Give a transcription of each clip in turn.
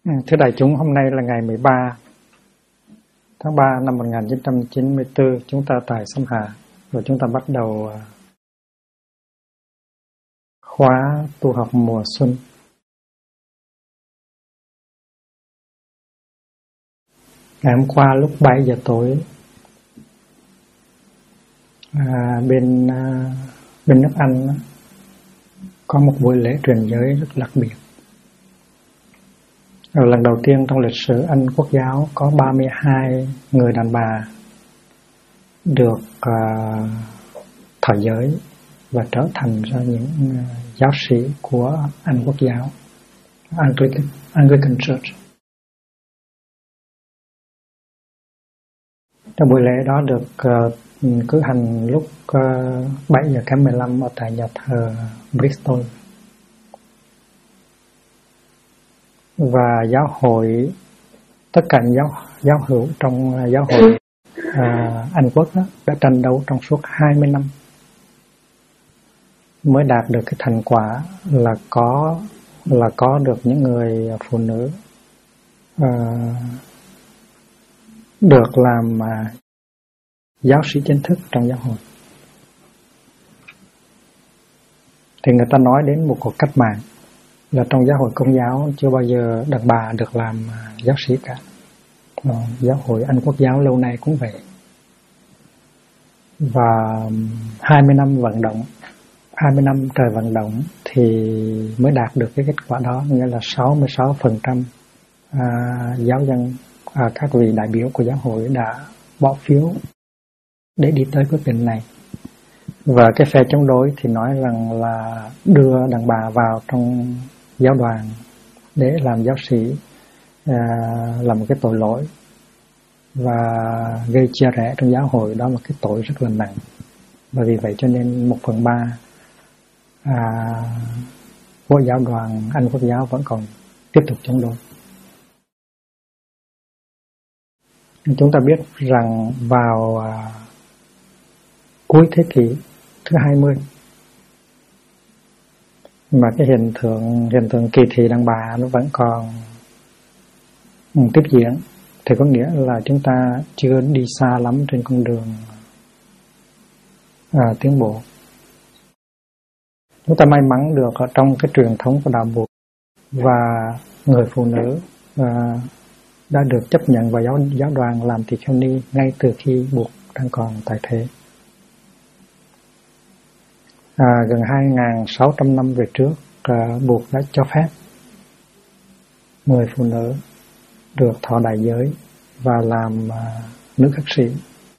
Thưa đại chúng, hôm nay là ngày 13 tháng 3 năm 1994, chúng ta tại Sâm Hà, và chúng ta bắt đầu khóa tu học mùa xuân. Ngày hôm qua lúc 7 giờ tối, bên nước Anh có một buổi lễ truyền giới rất đặc biệt. Lần đầu tiên trong lịch sử Anh Quốc giáo có 32 người đàn bà được thọ giới và trở thành ra những giáo sĩ của Anh Quốc giáo, Anglican Church. Trong buổi lễ đó được cử hành lúc 7 giờ kém 15 ở tại nhà thờ Bristol. Và giáo hội, tất cả giáo hữu trong giáo hội Anh Quốc đó, đã tranh đấu trong suốt 20 năm mới đạt được cái thành quả là có được những người phụ nữ được làm giáo sĩ chính thức trong giáo hội. Thì người ta nói đến một cuộc cách mạng, là trong giáo hội Công giáo chưa bao giờ đàn bà được làm giáo sĩ cả. Giáo hội Anh Quốc giáo lâu nay cũng vậy. Và 20 năm vận động, 20 năm trời vận động thì mới đạt được cái kết quả đó, nghĩa là 66% giáo dân, các vị đại biểu của giáo hội đã bỏ phiếu để đi tới quyết định này. Và cái phe chống đối thì nói rằng là đưa đàn bà vào trong giáo đoàn để làm giáo sĩ là một cái tội lỗi và gây chia rẽ trong giáo hội, đó là một cái tội rất là nặng. Và vì vậy cho nên 1/3 của giáo đoàn Anh Quốc giáo vẫn còn tiếp tục chống đối. Chúng ta biết rằng vào cuối thế kỷ thứ 20 mà cái hiện tượng kỳ thị đàn bà nó vẫn còn tiếp diễn, thì có nghĩa là chúng ta chưa đi xa lắm trên con đường tiến bộ. Chúng ta may mắn được ở trong cái truyền thống của đạo Phật, và người phụ nữ đã được chấp nhận vào giáo đoàn làm tỳ kheo ni ngay từ khi Phật đang còn tại thế. Gần 2.600 năm về trước, Phật đã cho phép người phụ nữ được thọ đại giới và làm nữ khất sĩ.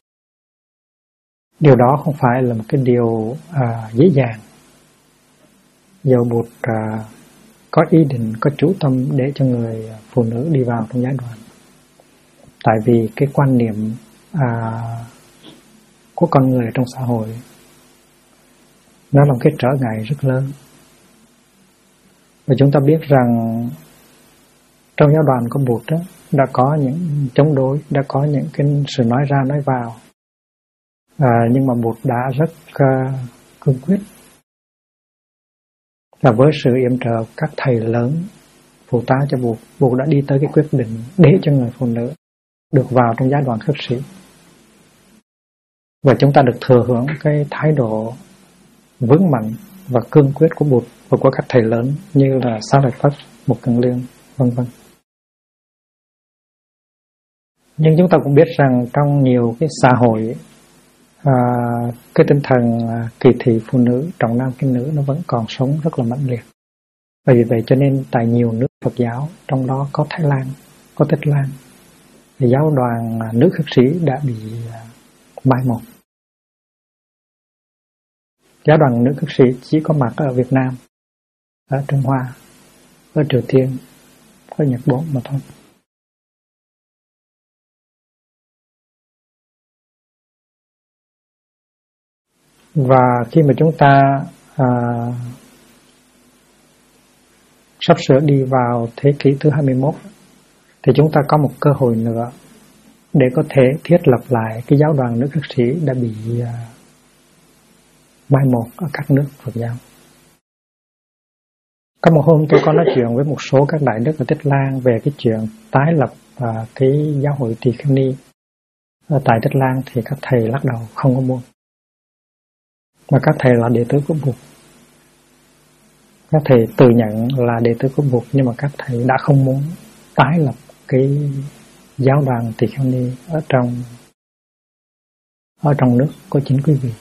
Điều đó không phải là một cái điều dễ dàng. Dầu Phật có ý định, có chủ tâm để cho người phụ nữ đi vào trong giáo đoàn. Tại vì cái quan niệm của con người trong xã hội nó là một cái trở ngại rất lớn. Và chúng ta biết rằng trong giáo đoàn của Phật đó, đã có những chống đối, đã có những cái sự nói ra nói vào, nhưng mà Phật đã rất cương quyết. Và với sự yểm trợ các thầy lớn phụ tá cho Phật đã đi tới cái quyết định để cho người phụ nữ được vào trong giáo đoàn khất sĩ. Và chúng ta được thừa hưởng cái thái độ vững mạnh và cương quyết của Phật và của các thầy lớn như là Xá Lợi Phất, Mục Kiền Liên, vân vân. Nhưng chúng ta cũng biết rằng trong nhiều cái xã hội, cái tinh thần kỳ thị phụ nữ, trọng nam khinh nữ nó vẫn còn sống rất là mãnh liệt. Và vì vậy cho nên tại nhiều nước Phật giáo, trong đó có Thái Lan, có Tích Lan, thì giáo đoàn nữ khất sĩ đã bị mai một. Giáo đoàn nữ khất sĩ chỉ có mặt ở Việt Nam, ở Trung Hoa, ở Triều Tiên, ở Nhật Bản mà thôi. Và khi mà chúng ta sắp sửa đi vào thế kỷ thứ 21 thì chúng ta có một cơ hội nữa để có thể thiết lập lại cái giáo đoàn nữ khất sĩ đã bị mai một ở các nước Phật giáo. Có một hôm tôi có nói chuyện với một số các đại đức ở Tích Lan về cái chuyện tái lập cái giáo hội Tỳ Kheo Ni. Ở tại Tích Lan thì các thầy lắc đầu không có muốn. Mà các thầy là đệ tử của Bụt. Các thầy tự nhận là đệ tử của Bụt, nhưng mà các thầy đã không muốn tái lập cái giáo đoàn Tỳ Kheo Ni ở trong nước của chính quý vị.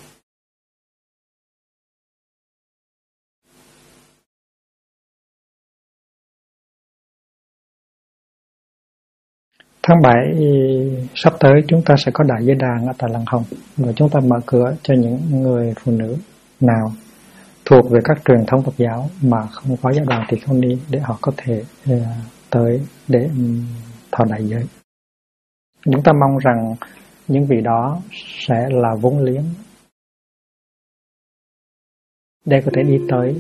Tháng 7 sắp tới chúng ta sẽ có đại giới đàn ở tại Lăng Hồng, và chúng ta mở cửa cho những người phụ nữ nào thuộc về các truyền thống Phật giáo mà không có giáo đoàn Tỳ Kheo Ni để họ có thể tới để thọ đại giới. Chúng ta mong rằng những vị đó sẽ là vốn liếng để có thể đi tới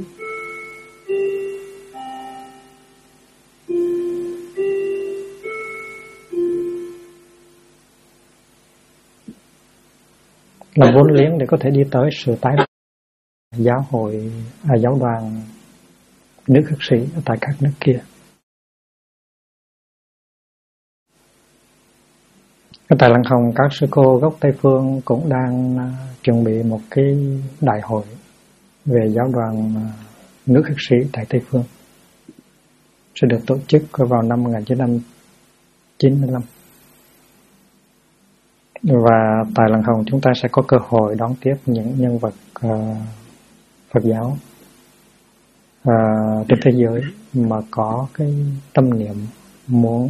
là vốn liếng để có thể đi tới sự tái giáo hội giáo đoàn nữ khất sĩ ở tại các nước kia. Ở tại Lăng Hồng, các sư cô gốc Tây Phương cũng đang chuẩn bị một cái đại hội về giáo đoàn nữ khất sĩ tại Tây Phương, sẽ được tổ chức vào năm 1995. Và tại Lăng Hồng chúng ta sẽ có cơ hội đón tiếp những nhân vật Phật giáo trên thế giới mà có cái tâm niệm muốn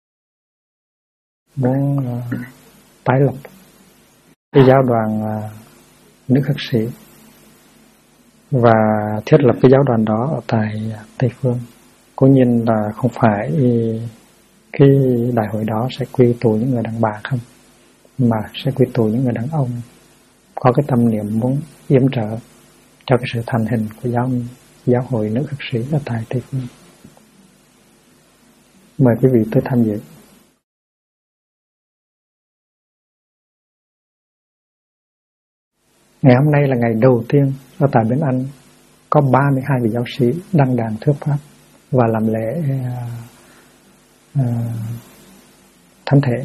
tái lập cái giáo đoàn nữ khất sĩ và thiết lập cái giáo đoàn đó ở tại Tây Phương. Cố nhiên là không phải cái đại hội đó sẽ quy tụ những người đàn bà không, mà sẽ quy tụ những người đàn ông có cái tâm niệm muốn yểm trợ cho cái sự thành hình của giáo hội nữ khất sĩ ở tại Tây Phương. Mời quý vị tới tham dự. Ngày hôm nay là ngày đầu tiên ở tại Bến Anh có 32 vị giáo sĩ đăng đàn thuyết pháp và làm lễ thánh thể.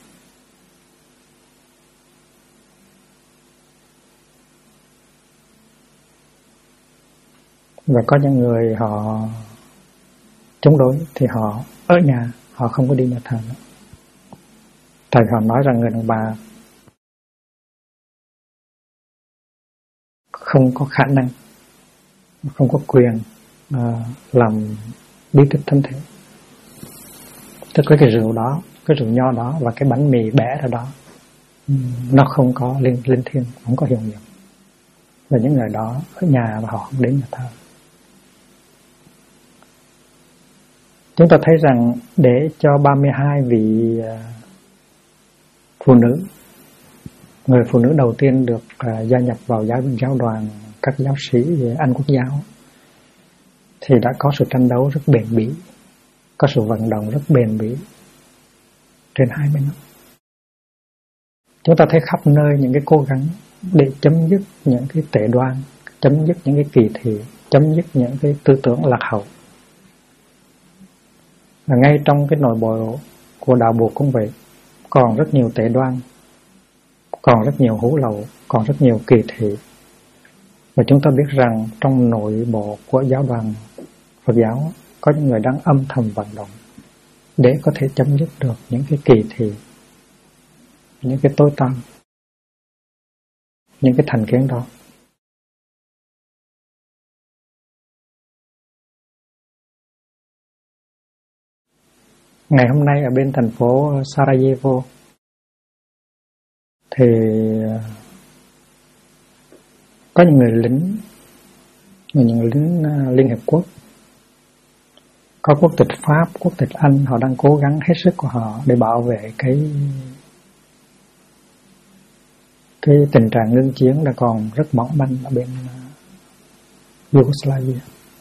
Và có những người họ chống đối thì họ ở nhà, họ không có đi nhà thờ nữa. Tại họ nói rằng người đàn bà không có khả năng, không có quyền làm bí tích thánh thể. Tức là cái rượu đó, cái rượu nho đó và cái bánh mì bẻ ra đó, nó không có linh thiêng, không có hiệu nghiệm. Và những người đó ở nhà và họ không đến nhà thờ. Chúng ta thấy rằng để cho 32 vị phụ nữ, người phụ nữ đầu tiên được gia nhập vào giáo đoàn các giáo sĩ về Anh Quốc giáo, thì đã có sự tranh đấu rất bền bỉ, có sự vận động rất bền bỉ trên 20 năm. Chúng ta thấy khắp nơi những cái cố gắng để chấm dứt những cái tệ đoan, chấm dứt những cái kỳ thị, chấm dứt những cái tư tưởng lạc hậu. Và ngay trong cái nội bộ của đạo Bụt cũng vậy, còn rất nhiều tệ đoan, còn rất nhiều hủ lậu, còn rất nhiều kỳ thị. Và chúng ta biết rằng trong nội bộ của giáo đoàn Phật giáo có những người đang âm thầm vận động để có thể chấm dứt được những cái kỳ thị, những cái tối tăm, những cái thành kiến đó. Ngày hôm nay ở bên thành phố Sarajevo thì có những người lính Liên Hiệp Quốc, có quốc tịch Pháp, quốc tịch Anh, họ đang cố gắng hết sức của họ để bảo vệ cái tình trạng ngưng chiến đã còn rất mỏng manh ở bên Yugoslavia.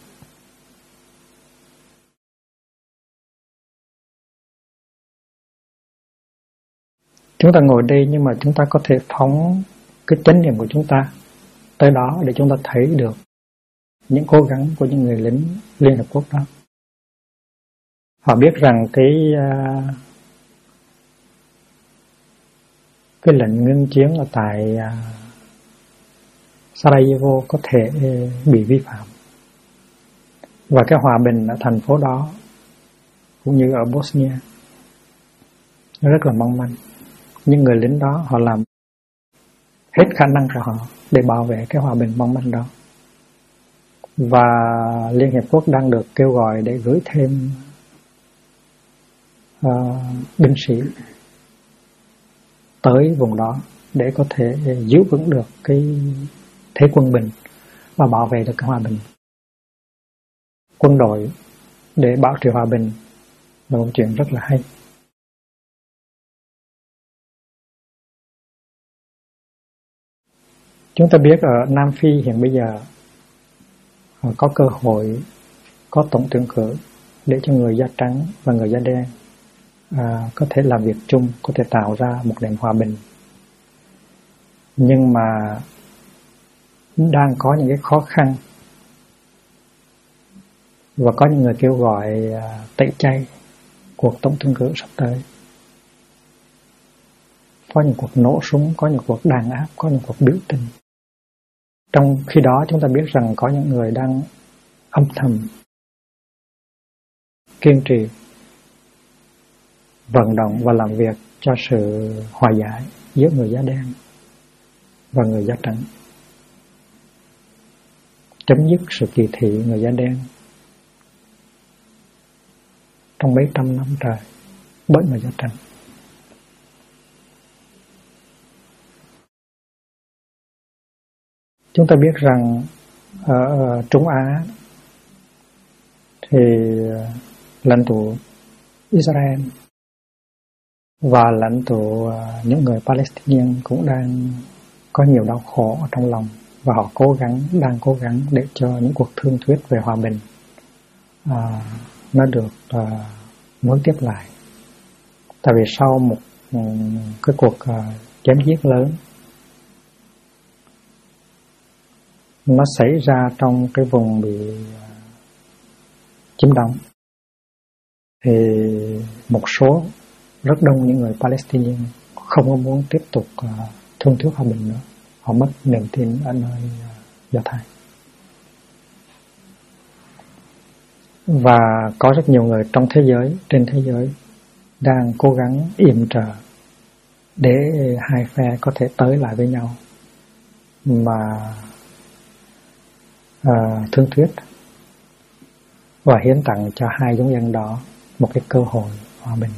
Chúng ta ngồi đây nhưng mà chúng ta có thể phóng cái chánh niệm của chúng ta tới đó để chúng ta thấy được những cố gắng của những người lính Liên Hợp Quốc đó. Họ biết rằng cái lệnh ngưng chiến ở tại Sarajevo có thể bị vi phạm, và cái hòa bình ở thành phố đó cũng như ở Bosnia nó rất là mong manh. Những người lính đó họ làm hết khả năng của họ để bảo vệ cái hòa bình mong manh đó, và Liên Hiệp Quốc đang được kêu gọi để gửi thêm binh sĩ tới vùng đó để có thể giữ vững được cái thế quân bình và bảo vệ được cái hòa bình. Quân đội để bảo trì hòa bình là một chuyện rất là hay. Chúng ta biết ở Nam Phi hiện bây giờ họ có cơ hội có tổng tuyển cử để cho người da trắng và người da đen có thể làm việc chung, có thể tạo ra một nền hòa bình. Nhưng mà đang có những cái khó khăn, và có những người kêu gọi tẩy chay cuộc tổng tuyển cử sắp tới. Có những cuộc nổ súng, có những cuộc đàn áp, có những cuộc biểu tình. Trong khi đó chúng ta biết rằng có những người đang âm thầm kiên trì vận động và làm việc cho sự hòa giải giữa người da đen và người da trắng, chấm dứt sự kỳ thị người da đen trong mấy trăm năm trời bởi người da trắng. Chúng ta biết rằng ở Trung Á thì lãnh tụ Israel và lãnh tụ những người Palestinian cũng đang có nhiều đau khổ ở trong lòng, và họ đang cố gắng để cho những cuộc thương thuyết về hòa bình nó được nối tiếp lại. Tại vì sau một cái cuộc chém giết lớn nó xảy ra trong cái vùng bị chiếm đóng, thì một số rất đông những người Palestinian không có muốn tiếp tục thương thuyết hòa bình nữa. Họ mất niềm tin ở nơi Do Thái. Và có rất nhiều người trên thế giới đang cố gắng yểm trợ để hai phe có thể tới lại với nhau mà thương thuyết, và hiến tặng cho hai giống dân đó một cái cơ hội hòa bình.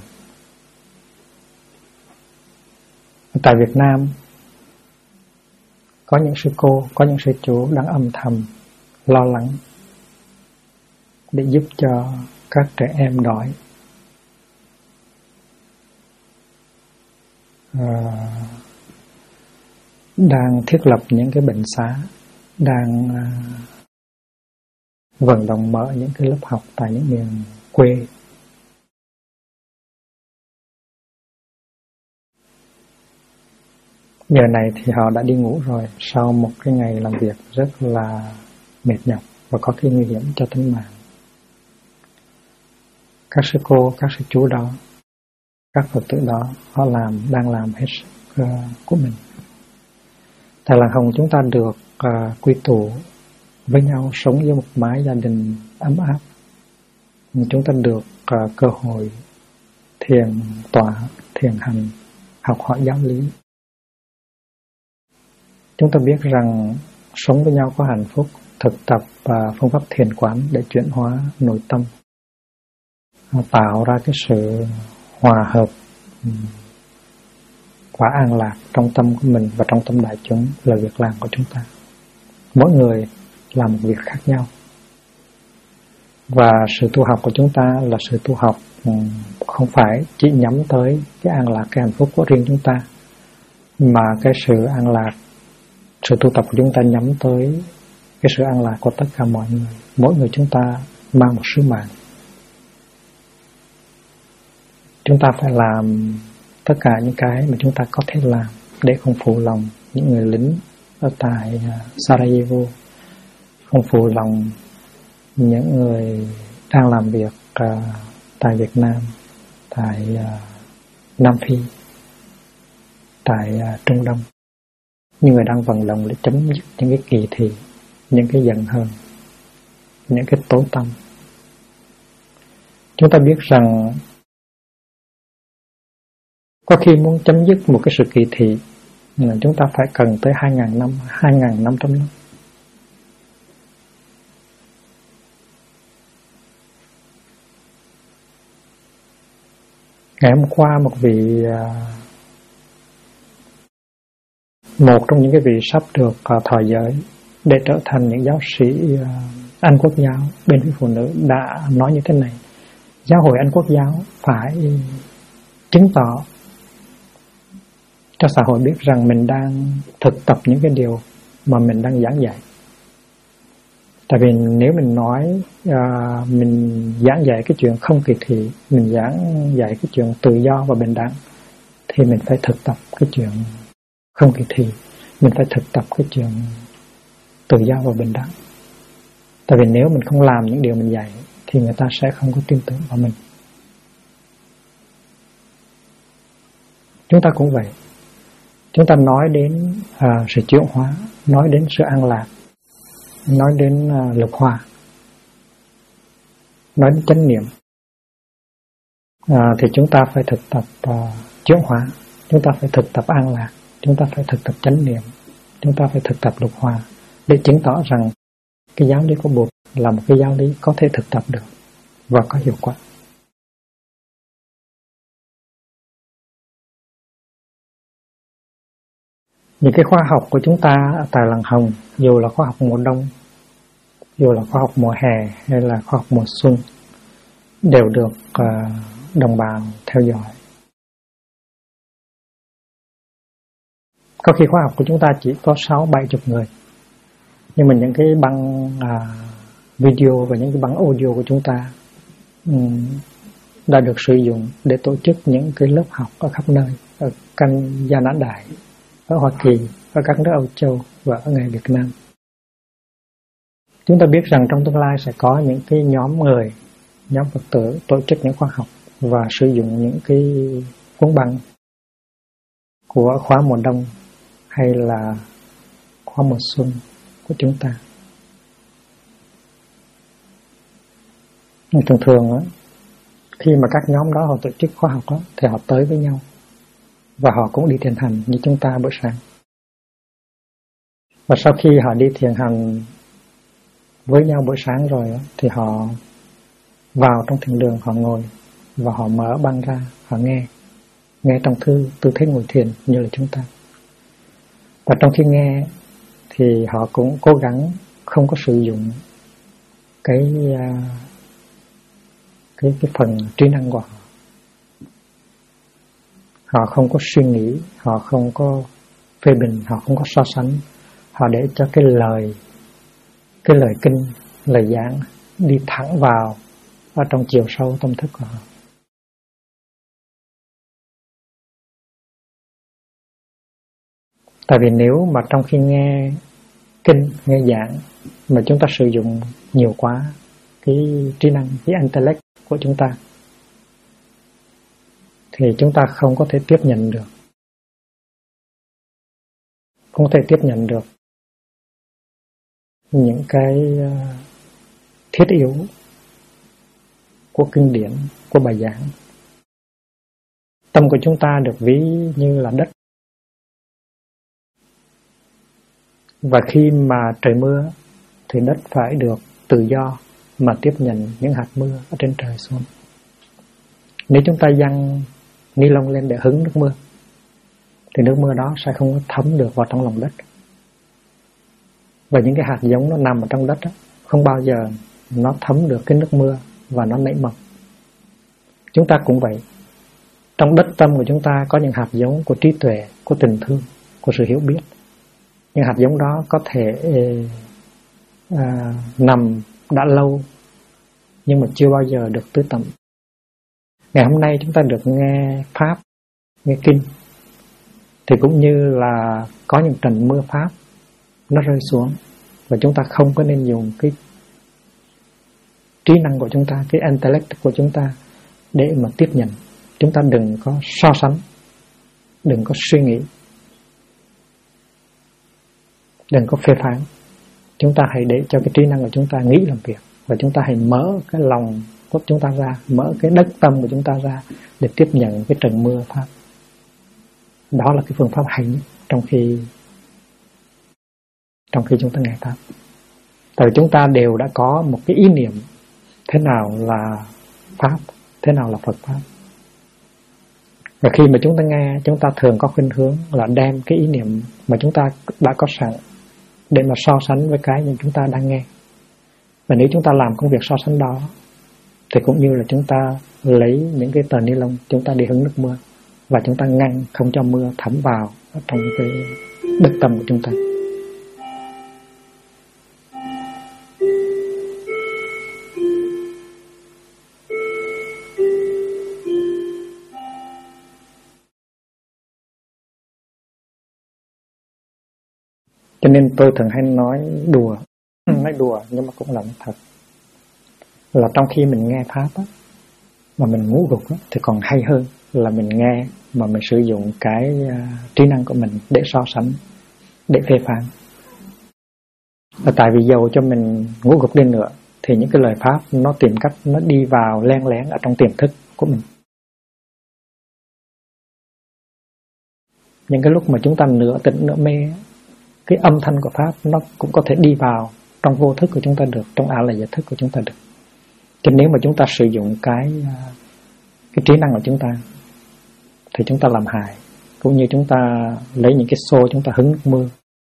Tại Việt Nam có những sư cô, có những sư chú đang âm thầm lo lắng để giúp cho các trẻ em đói, đang thiết lập những cái bệnh xá, đang vận động mở những cái lớp học tại những miền quê. Giờ này thì họ đã đi ngủ rồi, sau một cái ngày làm việc rất là mệt nhọc và có cái nguy hiểm cho tính mạng. Các sư cô, các sư chú đó, các Phật tử đó, họ đang làm hết sức của mình. Tại Làng Hồng chúng ta được quy tụ với nhau, sống với một mái gia đình ấm áp. Chúng ta được cơ hội thiền tọa, thiền hành, học hỏi giáo lý. Chúng ta biết rằng sống với nhau có hạnh phúc, thực tập phương pháp thiền quán để chuyển hóa nội tâm, tạo ra cái sự hòa hợp và an lạc trong tâm của mình và trong tâm đại chúng là việc làm của chúng ta. Mỗi người làm một việc khác nhau, và sự tu học của chúng ta là sự tu học không phải chỉ nhắm tới cái an lạc, cái hạnh phúc của riêng chúng ta, mà cái sự an lạc, sự tu tập của chúng ta nhắm tới cái sự an lạc của tất cả mọi người. Mỗi người chúng ta mang một sứ mạng. Chúng ta phải làm tất cả những cái mà chúng ta có thể làm để không phụ lòng những người lính ở tại Sarajevo, không phụ lòng những người đang làm việc tại Việt Nam, tại Nam Phi, tại Trung Đông, những người đang vận động để chấm dứt những cái kỳ thị, những cái giận hờn, những cái tối tăm. Chúng ta biết rằng có khi muốn chấm dứt một cái sự kỳ thị là chúng ta phải cần tới 2.000 năm, 2.500 năm. Ngày hôm qua một trong những cái vị sắp được thọ giới để trở thành những giáo sĩ Anh Quốc giáo bên phía phụ nữ đã nói như thế này: giáo hội Anh Quốc giáo phải chứng tỏ cho xã hội biết rằng mình đang thực tập những cái điều mà mình đang giảng dạy. Tại vì nếu mình nói mình giảng dạy cái chuyện không kỳ thị, mình giảng dạy cái chuyện tự do và bình đẳng, thì mình phải thực tập cái chuyện không kỳ thị, mình phải thực tập cái chuyện tự do và bình đẳng. Tại vì nếu mình không làm những điều mình dạy thì người ta sẽ không có tin tưởng vào mình. Chúng ta cũng vậy. Chúng ta nói đến sự chuyển hóa, nói đến sự an lạc, nói đến lục hòa, nói đến chánh niệm, thì chúng ta phải thực tập chuyển hóa, chúng ta phải thực tập an lạc, chúng ta phải thực tập chánh niệm, chúng ta phải thực tập lục hòa để chứng tỏ rằng cái giáo lý của Bụt là một cái giáo lý có thể thực tập được và có hiệu quả. Những cái khoa học của chúng ta tại Làng Hồng, dù là khoa học mùa đông, dù là khoa học mùa hè hay là khoa học mùa xuân, đều được đồng bào theo dõi. Có khi khoa học của chúng ta chỉ có 60-70 người, nhưng mà những cái băng video và những cái băng audio của chúng ta đã được sử dụng để tổ chức những cái lớp học ở khắp nơi, ở Canada Đại, ở Hoa Kỳ, ở các nước Âu Châu và ở ngay Việt Nam. Chúng ta biết rằng trong tương lai sẽ có những cái nhóm người, nhóm Phật tử tổ chức những khóa học và sử dụng những cái cuốn băng của khóa mùa đông hay là khóa mùa xuân của chúng ta. Nhưng thường khi mà các nhóm đó họ tổ chức khóa học đó, thì họ tới với nhau và họ cũng đi thiền hành như chúng ta buổi sáng. Và sau khi họ đi thiền hành với nhau buổi sáng rồi thì họ vào trong thiền đường, họ ngồi và họ mở băng ra, họ nghe trong tư thế ngồi thiền như là chúng ta. Và trong khi nghe thì họ cũng cố gắng không có sử dụng cái phần trí năng của họ. Họ không có suy nghĩ, họ không có phê bình, họ không có so sánh. Họ để cho cái lời kinh, lời giảng đi thẳng vào ở trong chiều sâu tâm thức của họ. Tại vì nếu mà trong khi nghe kinh, nghe giảng mà chúng ta sử dụng nhiều quá cái trí năng, cái intellect của chúng ta, thì chúng ta không có thể tiếp nhận được, không thể tiếp nhận được những cái thiết yếu của kinh điển, của bài giảng. Tâm của chúng ta được ví như là đất. Và khi mà trời mưa thì đất phải được tự do mà tiếp nhận những hạt mưa ở trên trời xuống. Nếu chúng ta giăng ni lông lên để hứng nước mưa thì nước mưa đó sẽ không thấm được vào trong lòng đất. Và những cái hạt giống nó nằm ở trong đất đó, không bao giờ nó thấm được cái nước mưa và nó nảy mầm. Chúng ta cũng vậy. Trong đất tâm của chúng ta có những hạt giống của trí tuệ, của tình thương, của sự hiểu biết. Những hạt giống đó có thể nằm đã lâu nhưng mà chưa bao giờ được tưới tẩm. Ngày hôm nay chúng ta được nghe Pháp, nghe Kinh, thì cũng như là có những trận mưa Pháp nó rơi xuống Và chúng ta không có nên dùng cái trí năng của chúng ta, cái intellect của chúng ta để mà tiếp nhận. Chúng ta đừng có so sánh, đừng có suy nghĩ, đừng có phê phán. Chúng ta hãy để cho cái trí năng của chúng ta nghĩ làm việc. Và chúng ta hãy mở cái lòng của chúng ta ra, mở cái đất tâm của chúng ta ra để tiếp nhận cái trận mưa Pháp. Đó là cái phương pháp hay nhất trong khi chúng ta nghe Pháp. Tại vì chúng ta đều đã có một cái ý niệm thế nào là Pháp, thế nào là Phật Pháp. Và khi mà chúng ta nghe, chúng ta thường có khuynh hướng là đem cái ý niệm mà chúng ta đã có sẵn để mà so sánh với cái mà chúng ta đang nghe. Và nếu chúng ta làm công việc so sánh đó thì cũng như là chúng ta lấy những cái tờ ni lông, chúng ta đi hứng nước mưa và chúng ta ngăn không cho mưa thấm vào trong cái đất tâm của chúng ta. Cho nên tôi thường hay nói đùa nhưng mà cũng là thật. Là trong khi mình nghe Pháp á, mà mình ngủ gục á, thì còn hay hơn là mình nghe mà mình sử dụng cái trí năng của mình để so sánh, để phê phán. Và tại vì dầu cho mình ngủ gục đi nữa thì những cái lời Pháp nó tìm cách nó đi vào len lén ở trong tiềm thức của mình. Những cái lúc mà chúng ta nửa tỉnh nửa mê, cái âm thanh của Pháp nó cũng có thể đi vào trong vô thức của chúng ta được, trong ảo là giải thức của chúng ta được. Cho nên nếu mà chúng ta sử dụng cái trí năng của chúng ta thì chúng ta làm hại, cũng như chúng ta lấy những cái xô chúng ta hứng nước mưa.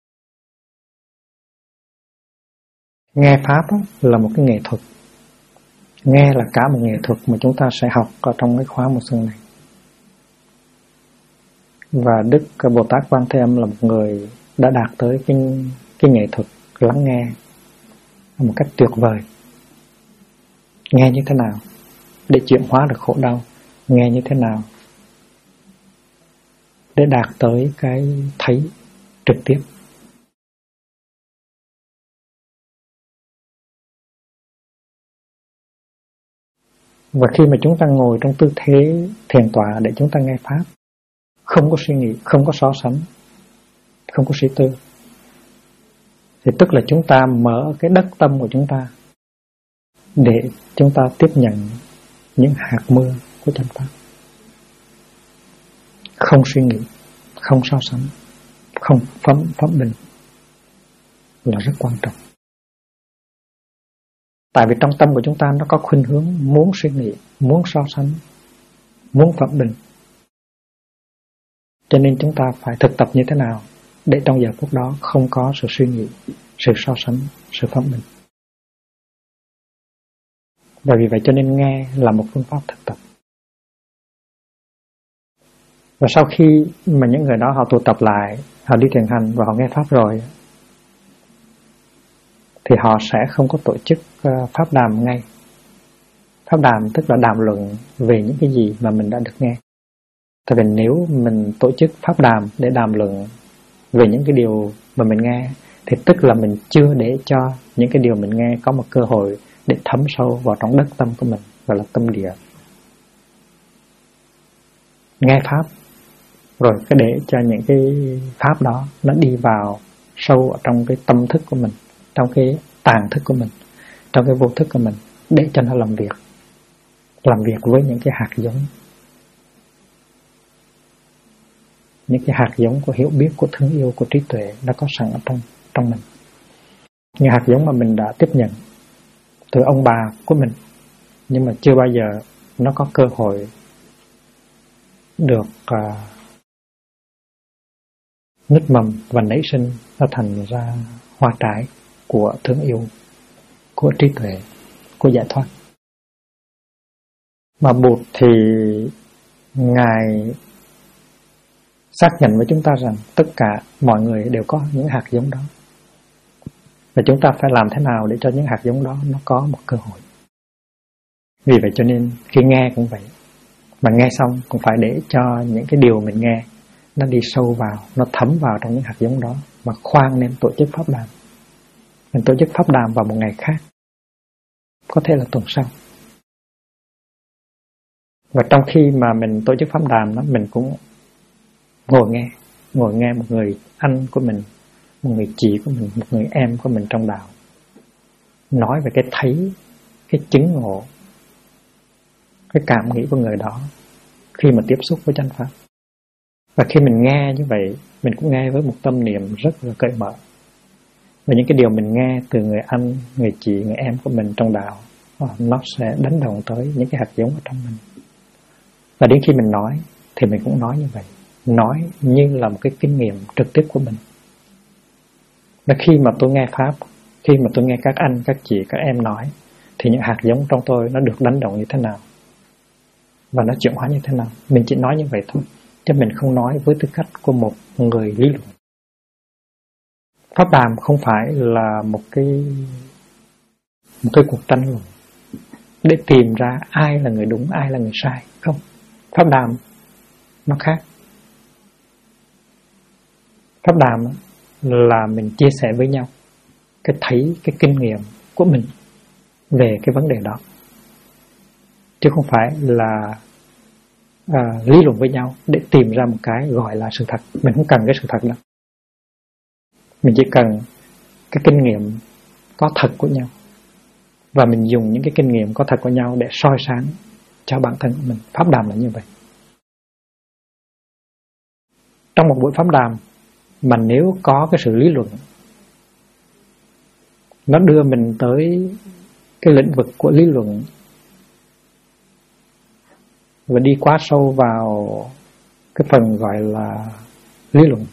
Nghe Pháp là một cái nghệ thuật. Nghe là cả một nghệ thuật mà chúng ta sẽ học ở trong cái khóa mùa xuân này. Và Đức Bồ Tát Quan Thế Âm là một người đã đạt tới cái nghệ thuật lắng nghe một cách tuyệt vời. Nghe như thế nào để chuyển hóa được khổ đau, nghe như thế nào để đạt tới cái thấy trực tiếp. Và khi mà chúng ta ngồi trong tư thế thiền tọa để chúng ta nghe Pháp, không có suy nghĩ, không có so sánh, không có suy tư, thì tức là chúng ta mở cái đất tâm của chúng ta để chúng ta tiếp nhận những hạt mưa của chánh Pháp. Không suy nghĩ, không so sánh, không phẩm định là rất quan trọng. Tại vì trong tâm của chúng ta nó có khuynh hướng muốn suy nghĩ, muốn so sánh, muốn phẩm định. Cho nên chúng ta phải thực tập như thế nào để trong giờ phút đó không có sự suy nghĩ, sự so sánh, sự phẩm định. Và vì vậy cho nên nghe là một phương pháp thực tập. Và sau khi mà những người đó họ tụ tập lại, họ đi thiền hành và họ nghe Pháp rồi, thì họ sẽ không có tổ chức Pháp đàm ngay. Pháp đàm tức là đàm luận về những cái gì mà mình đã được nghe. Tại vì nếu mình tổ chức Pháp đàm để đàm luận về những cái điều mà mình nghe, thì tức là mình chưa để cho những cái điều mình nghe có một cơ hội để thấm sâu vào trong đất tâm của mình, gọi là tâm địa. Nghe Pháp rồi cái để cho những cái Pháp đó nó đi vào sâu ở trong cái tâm thức của mình, trong cái tàng thức của mình, trong cái vô thức của mình, để cho nó làm việc với những cái hạt giống, những cái hạt giống của hiểu biết, của thương yêu, của trí tuệ đã có sẵn ở trong mình. Những hạt giống mà mình đã tiếp nhận từ ông bà của mình, nhưng mà chưa bao giờ nó có cơ hội được nứt mầm và nảy sinh nó thành ra hoa trái của thương yêu, của trí tuệ, của giải thoát. Mà Bụt thì Ngài xác nhận với chúng ta rằng tất cả mọi người đều có những hạt giống đó. Và chúng ta phải làm thế nào để cho những hạt giống đó nó có một cơ hội. Vì vậy cho nên khi nghe cũng vậy. Mà nghe xong cũng phải để cho những cái điều mình nghe nó đi sâu vào, nó thấm vào trong những hạt giống đó. Mà khoan nên tổ chức Pháp đàm mình tổ chức pháp đàm vào một ngày khác, có thể là tuần sau. Và trong khi mà mình tổ chức pháp đàm đó, mình cũng ngồi nghe một người anh của mình, một người chị của mình, một người em của mình trong đạo nói về cái thấy, cái chứng ngộ, cái cảm nghĩ của người đó khi mà tiếp xúc với chánh pháp. Và khi mình nghe như vậy, mình cũng nghe với một tâm niệm rất là cởi mở. Và những cái điều mình nghe từ người anh, người chị, người em của mình trong đạo, nó sẽ đánh đồng tới những cái hạt giống ở trong mình. Và đến khi mình nói thì mình cũng nói như vậy, nói như là một cái kinh nghiệm trực tiếp của mình. Và khi mà tôi nghe pháp, khi mà tôi nghe các anh, các chị, các em nói, thì những hạt giống trong tôi nó được đánh động như thế nào và nó chuyển hóa như thế nào. Mình chỉ nói như vậy thôi, chứ mình không nói với tư cách của một người lý luận. Pháp đàm không phải là một cái cuộc tranh luận để tìm ra ai là người đúng, ai là người sai. Không, pháp đàm nó khác. Pháp đàm là mình chia sẻ với nhau cái thấy, cái kinh nghiệm của mình về cái vấn đề đó, chứ không phải là lý luận với nhau để tìm ra một cái gọi là sự thật. Mình không cần cái sự thật đâu, mình chỉ cần cái kinh nghiệm có thật của nhau, và mình dùng những cái kinh nghiệm có thật của nhau để soi sáng cho bản thân của mình. Pháp đàm là như vậy. Trong một buổi pháp đàm mà nếu có cái sự lý luận, nó đưa mình tới cái lĩnh vực của lý luận và đi quá sâu vào cái phần gọi là lý luận,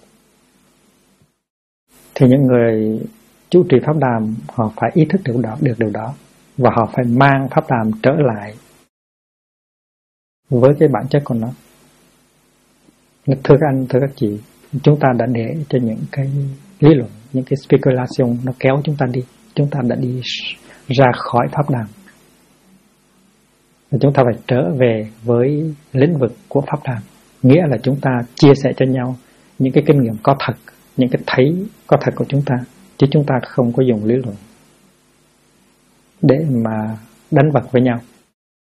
thì những người chủ trì pháp đàm họ phải ý thức được điều đó, và họ phải mang pháp đàm trở lại với cái bản chất của nó. Thưa các anh, thưa các chị, chúng ta đã để cho những cái lý luận, những cái speculation nó kéo chúng ta đi. Chúng ta đã đi ra khỏi pháp đàm, và chúng ta phải trở về với lĩnh vực của pháp đàm. Nghĩa là chúng ta chia sẻ cho nhau những cái kinh nghiệm có thật, những cái thấy có thật của chúng ta, chứ chúng ta không có dùng lý luận để mà đánh vật với nhau.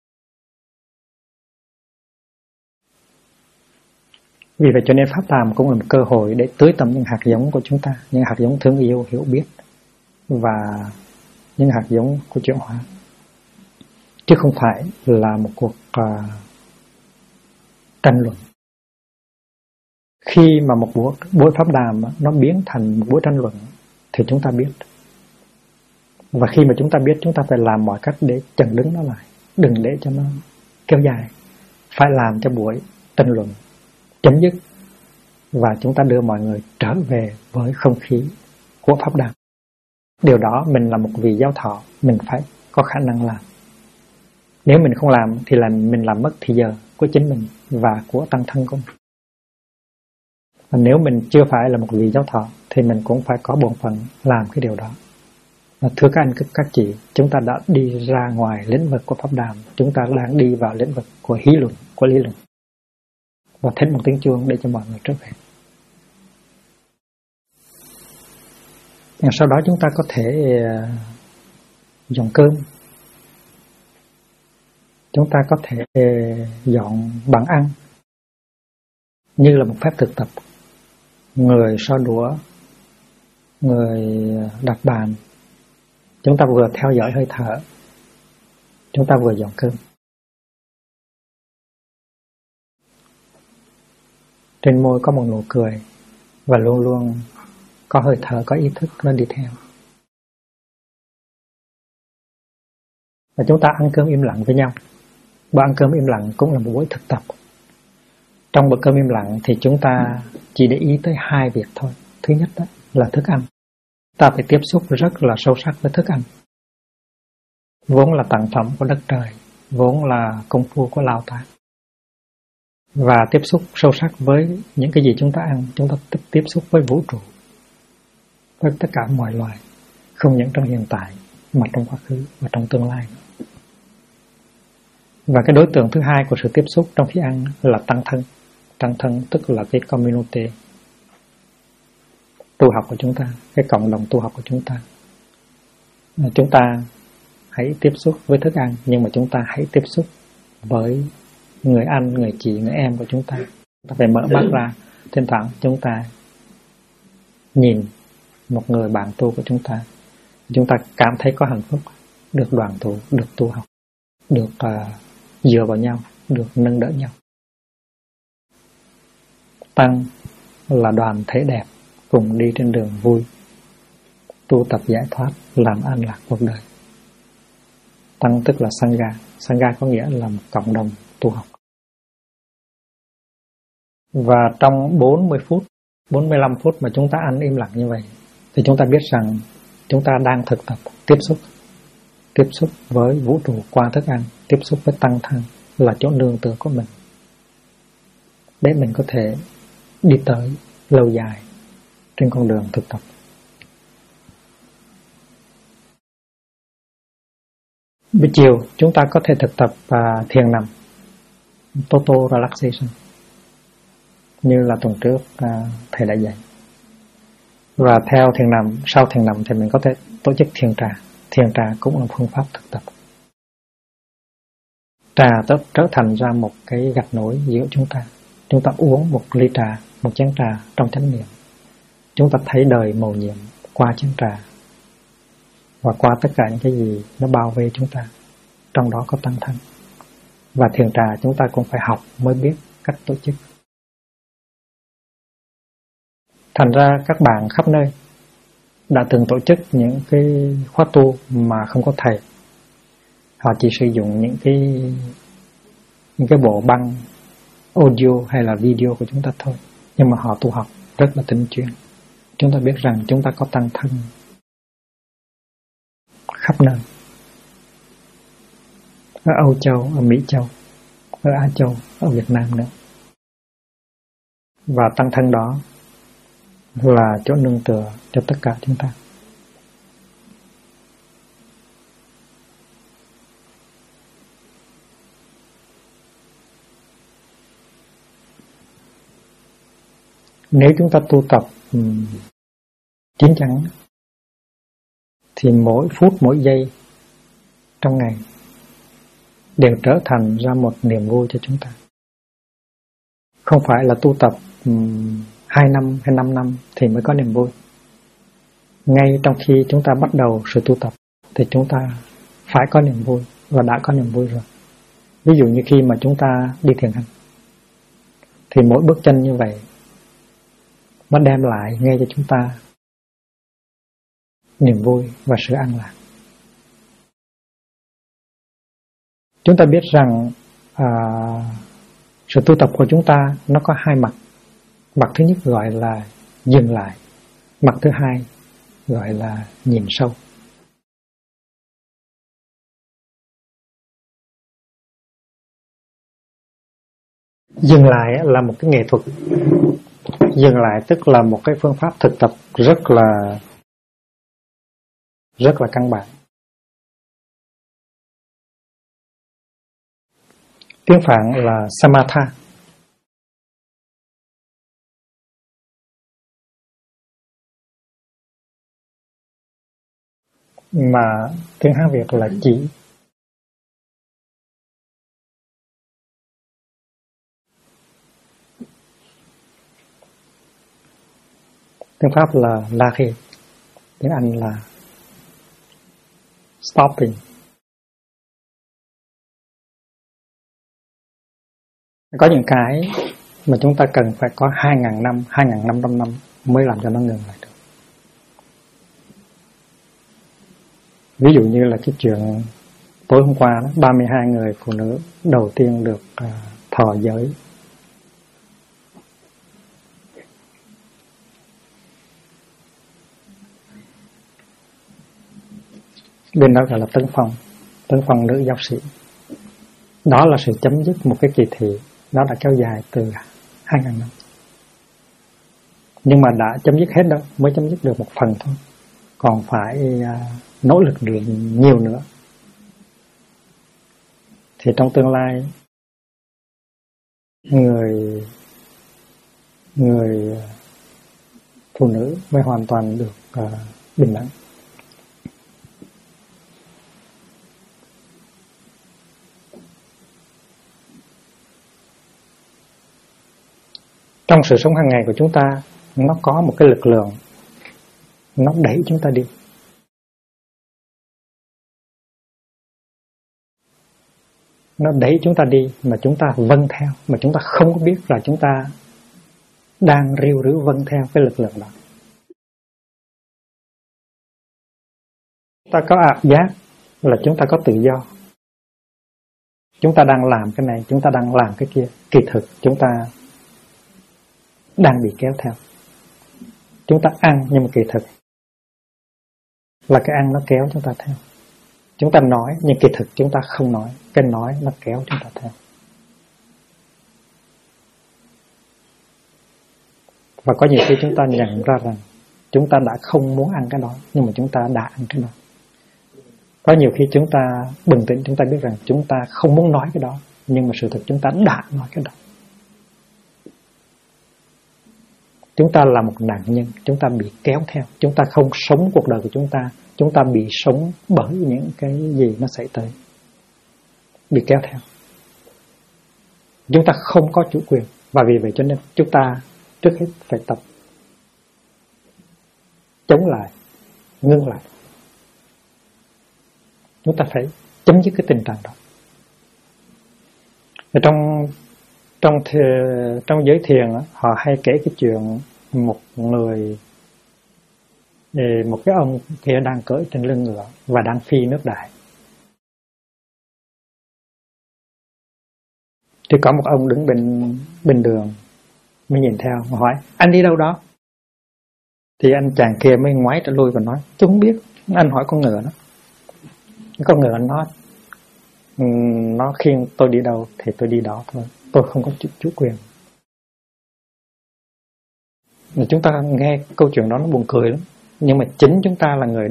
Vì vậy cho nên pháp đàm cũng là một cơ hội để tưới tẩm những hạt giống của chúng ta, những hạt giống thương yêu, hiểu biết và những hạt giống của chuyển hóa, chứ không phải là một cuộc tranh luận. Khi mà một buổi pháp đàm nó biến thành một buổi tranh luận thì chúng ta biết. Và khi mà chúng ta biết, chúng ta phải làm mọi cách để chặn đứng nó lại, đừng để cho nó kéo dài. Phải làm cho buổi tranh luận chấm dứt và chúng ta đưa mọi người trở về với không khí của pháp đàm. Điều đó mình là một vị giáo thọ, mình phải có khả năng làm. Nếu mình không làm thì là mình làm mất thời giờ của chính mình và của tăng thân của mình. Và nếu mình chưa phải là một vị giáo thọ thì mình cũng phải có bổn phận làm cái điều đó. Và thưa các anh, các chị, chúng ta đã đi ra ngoài lĩnh vực của pháp đàm, chúng ta đang đi vào lĩnh vực của lý luận, của lý luận. Và thỉnh một tiếng chuông để cho mọi người trở về. Sau đó chúng ta có thể dọn cơm, chúng ta có thể dọn bàn ăn như là một phép thực tập. Người so đũa, người đặt bàn, chúng ta vừa theo dõi hơi thở, chúng ta vừa dọn cơm. Trên môi có một nụ cười và luôn luôn có hơi thở, có ý thức nó đi theo. Và chúng ta ăn cơm im lặng với nhau. Bữa ăn cơm im lặng cũng là một buổi thực tập. Trong bữa cơm im lặng thì chúng ta chỉ để ý tới hai việc thôi. Thứ nhất đó là thức ăn. Ta phải tiếp xúc rất là sâu sắc với thức ăn. Vốn là tặng phẩm của đất trời, vốn là công phu của Lao Tát. Và tiếp xúc sâu sắc với những cái gì chúng ta ăn, chúng ta tiếp xúc với vũ trụ, với tất cả mọi loài, không những trong hiện tại mà trong quá khứ và trong tương lai. Và cái đối tượng thứ hai của sự tiếp xúc trong khi ăn là tăng thân. Tăng thân tức là cái community tu học của chúng ta, cái cộng đồng tu học của chúng ta. Chúng ta hãy tiếp xúc với thức ăn, nhưng mà chúng ta hãy tiếp xúc với người anh, người chị, người em của chúng ta. Chúng ta phải mở mắt ra, thỉnh thoảng chúng ta nhìn một người bạn tu của chúng ta. Chúng ta cảm thấy có hạnh phúc, được đoàn tụ, được tu học, được dựa vào nhau, được nâng đỡ nhau. Tăng là đoàn thể đẹp, cùng đi trên đường vui, tu tập giải thoát, làm an lạc cuộc đời. Tăng tức là Sangha. Sangha có nghĩa là một cộng đồng tu học. Và trong 40 phút, 45 phút mà chúng ta ăn im lặng như vậy, thì chúng ta biết rằng chúng ta đang thực tập tiếp xúc với vũ trụ qua thức ăn, tiếp xúc với tăng thân là chỗ nương tựa của mình, để mình có thể đi tới lâu dài trên con đường thực tập. Buổi chiều chúng ta có thể thực tập thiền nằm, total relaxation, như là tuần trước thầy đã dạy. Và theo thiền nằm, sau thiền nằm thì mình có thể tổ chức thiền trà. Thiền trà cũng là phương pháp thực tập. Trà trở thành ra một cái gạch nối giữa chúng ta. Chúng ta uống một ly trà, một chén trà trong chánh niệm. Chúng ta thấy đời mầu nhiệm qua chén trà và qua tất cả những cái gì nó bao vây chúng ta. Trong đó có tăng thân. Và thiền trà chúng ta cũng phải học mới biết cách tổ chức. Thành ra các bạn khắp nơi đã từng tổ chức những cái khóa tu mà không có thầy. Họ chỉ sử dụng những cái bộ băng audio hay là video của chúng ta thôi. Nhưng mà họ tu học rất là tinh chuyên. Chúng ta biết rằng chúng ta có tăng thân khắp nơi. Ở Âu Châu, ở Mỹ Châu, ở Á Châu, ở Việt Nam nữa. Và tăng thân đó là chỗ nương tựa cho tất cả chúng ta. Nếu chúng ta tu tập chín chắn thì mỗi phút mỗi giây trong ngày đều trở thành ra một niềm vui cho chúng ta. Không phải là tu tập 2 năm hay 5 năm thì mới có niềm vui. Ngay trong khi chúng ta bắt đầu sự tu tập thì chúng ta phải có niềm vui và đã có niềm vui rồi. Ví dụ như khi mà chúng ta đi thiền hành thì mỗi bước chân như vậy nó đem lại ngay cho chúng ta niềm vui và sự an lạc. Chúng ta biết rằng sự tu tập của chúng ta nó có hai mặt. Mặt thứ nhất gọi là dừng lại. Mặt thứ hai gọi là nhìn sâu. Dừng lại là một cái nghệ thuật. Dừng lại tức là một cái phương pháp thực tập rất là căn bản. Tiếng Phạn là Samatha. Mà tiếng Hán Việt là chỉ. Tiếng Pháp là lâcher, tiếng Anh là stopping. Có những cái mà chúng ta cần phải có 2.000 năm, 2.500 năm mới làm cho nó ngừng lại được. Ví dụ như là cái chuyện tối hôm qua đó, 32 người phụ nữ đầu tiên được thọ giới. Bên đó gọi là tấn phong nữ giáo sĩ. Đó là sự chấm dứt một cái kỳ thị. Nó đã kéo dài từ 2.000 năm. Nhưng mà đã chấm dứt hết đâu, mới chấm dứt được một phần thôi. Còn phải nỗ lực được nhiều nữa. Thì trong tương lai người phụ nữ mới hoàn toàn được bình đẳng. Trong sự sống hàng ngày của chúng ta, nó có một cái lực lượng, nó đẩy chúng ta đi. Nó đẩy chúng ta đi mà chúng ta vâng theo, mà chúng ta không có biết là chúng ta đang ríu ríu vâng theo cái lực lượng đó. Chúng ta có ảo giác là chúng ta có tự do. Chúng ta đang làm cái này, chúng ta đang làm cái kia. Kỳ thực chúng ta đang bị kéo theo. Chúng ta ăn nhưng mà kỳ thực là cái ăn nó kéo chúng ta theo. Chúng ta nói nhưng kỳ thực chúng ta không nói. Cái nói nó kéo chúng ta theo. Và có nhiều khi chúng ta nhận ra rằng chúng ta đã không muốn ăn cái đó, nhưng mà chúng ta đã ăn cái đó. Có nhiều khi chúng ta bừng tỉnh, chúng ta biết rằng chúng ta không muốn nói cái đó, nhưng mà sự thật chúng ta đã nói cái đó. Chúng ta là một nạn nhân, chúng ta bị kéo theo. Chúng ta không sống cuộc đời của chúng ta bị sống bởi những cái gì nó xảy tới. Bị kéo theo. Chúng ta không có chủ quyền. Và vì vậy cho nên chúng ta trước hết phải tập chống lại, ngưng lại. Chúng ta phải chấm dứt cái tình trạng đó. Và trong giới thiền họ hay kể cái chuyện một cái ông kia đang cưỡi trên lưng ngựa và đang phi nước đại. Thì có một ông đứng bên đường mới nhìn theo và hỏi: anh đi đâu đó? Thì anh chàng kia mới ngoái trở lui và nói: tôi không biết, anh hỏi con ngựa đó. Con ngựa nó khiêng tôi đi đâu thì tôi đi đó thôi, tôi không có chủ quyền. Mà chúng ta nghe câu chuyện đó nó buồn cười lắm, nhưng mà chính chúng ta là người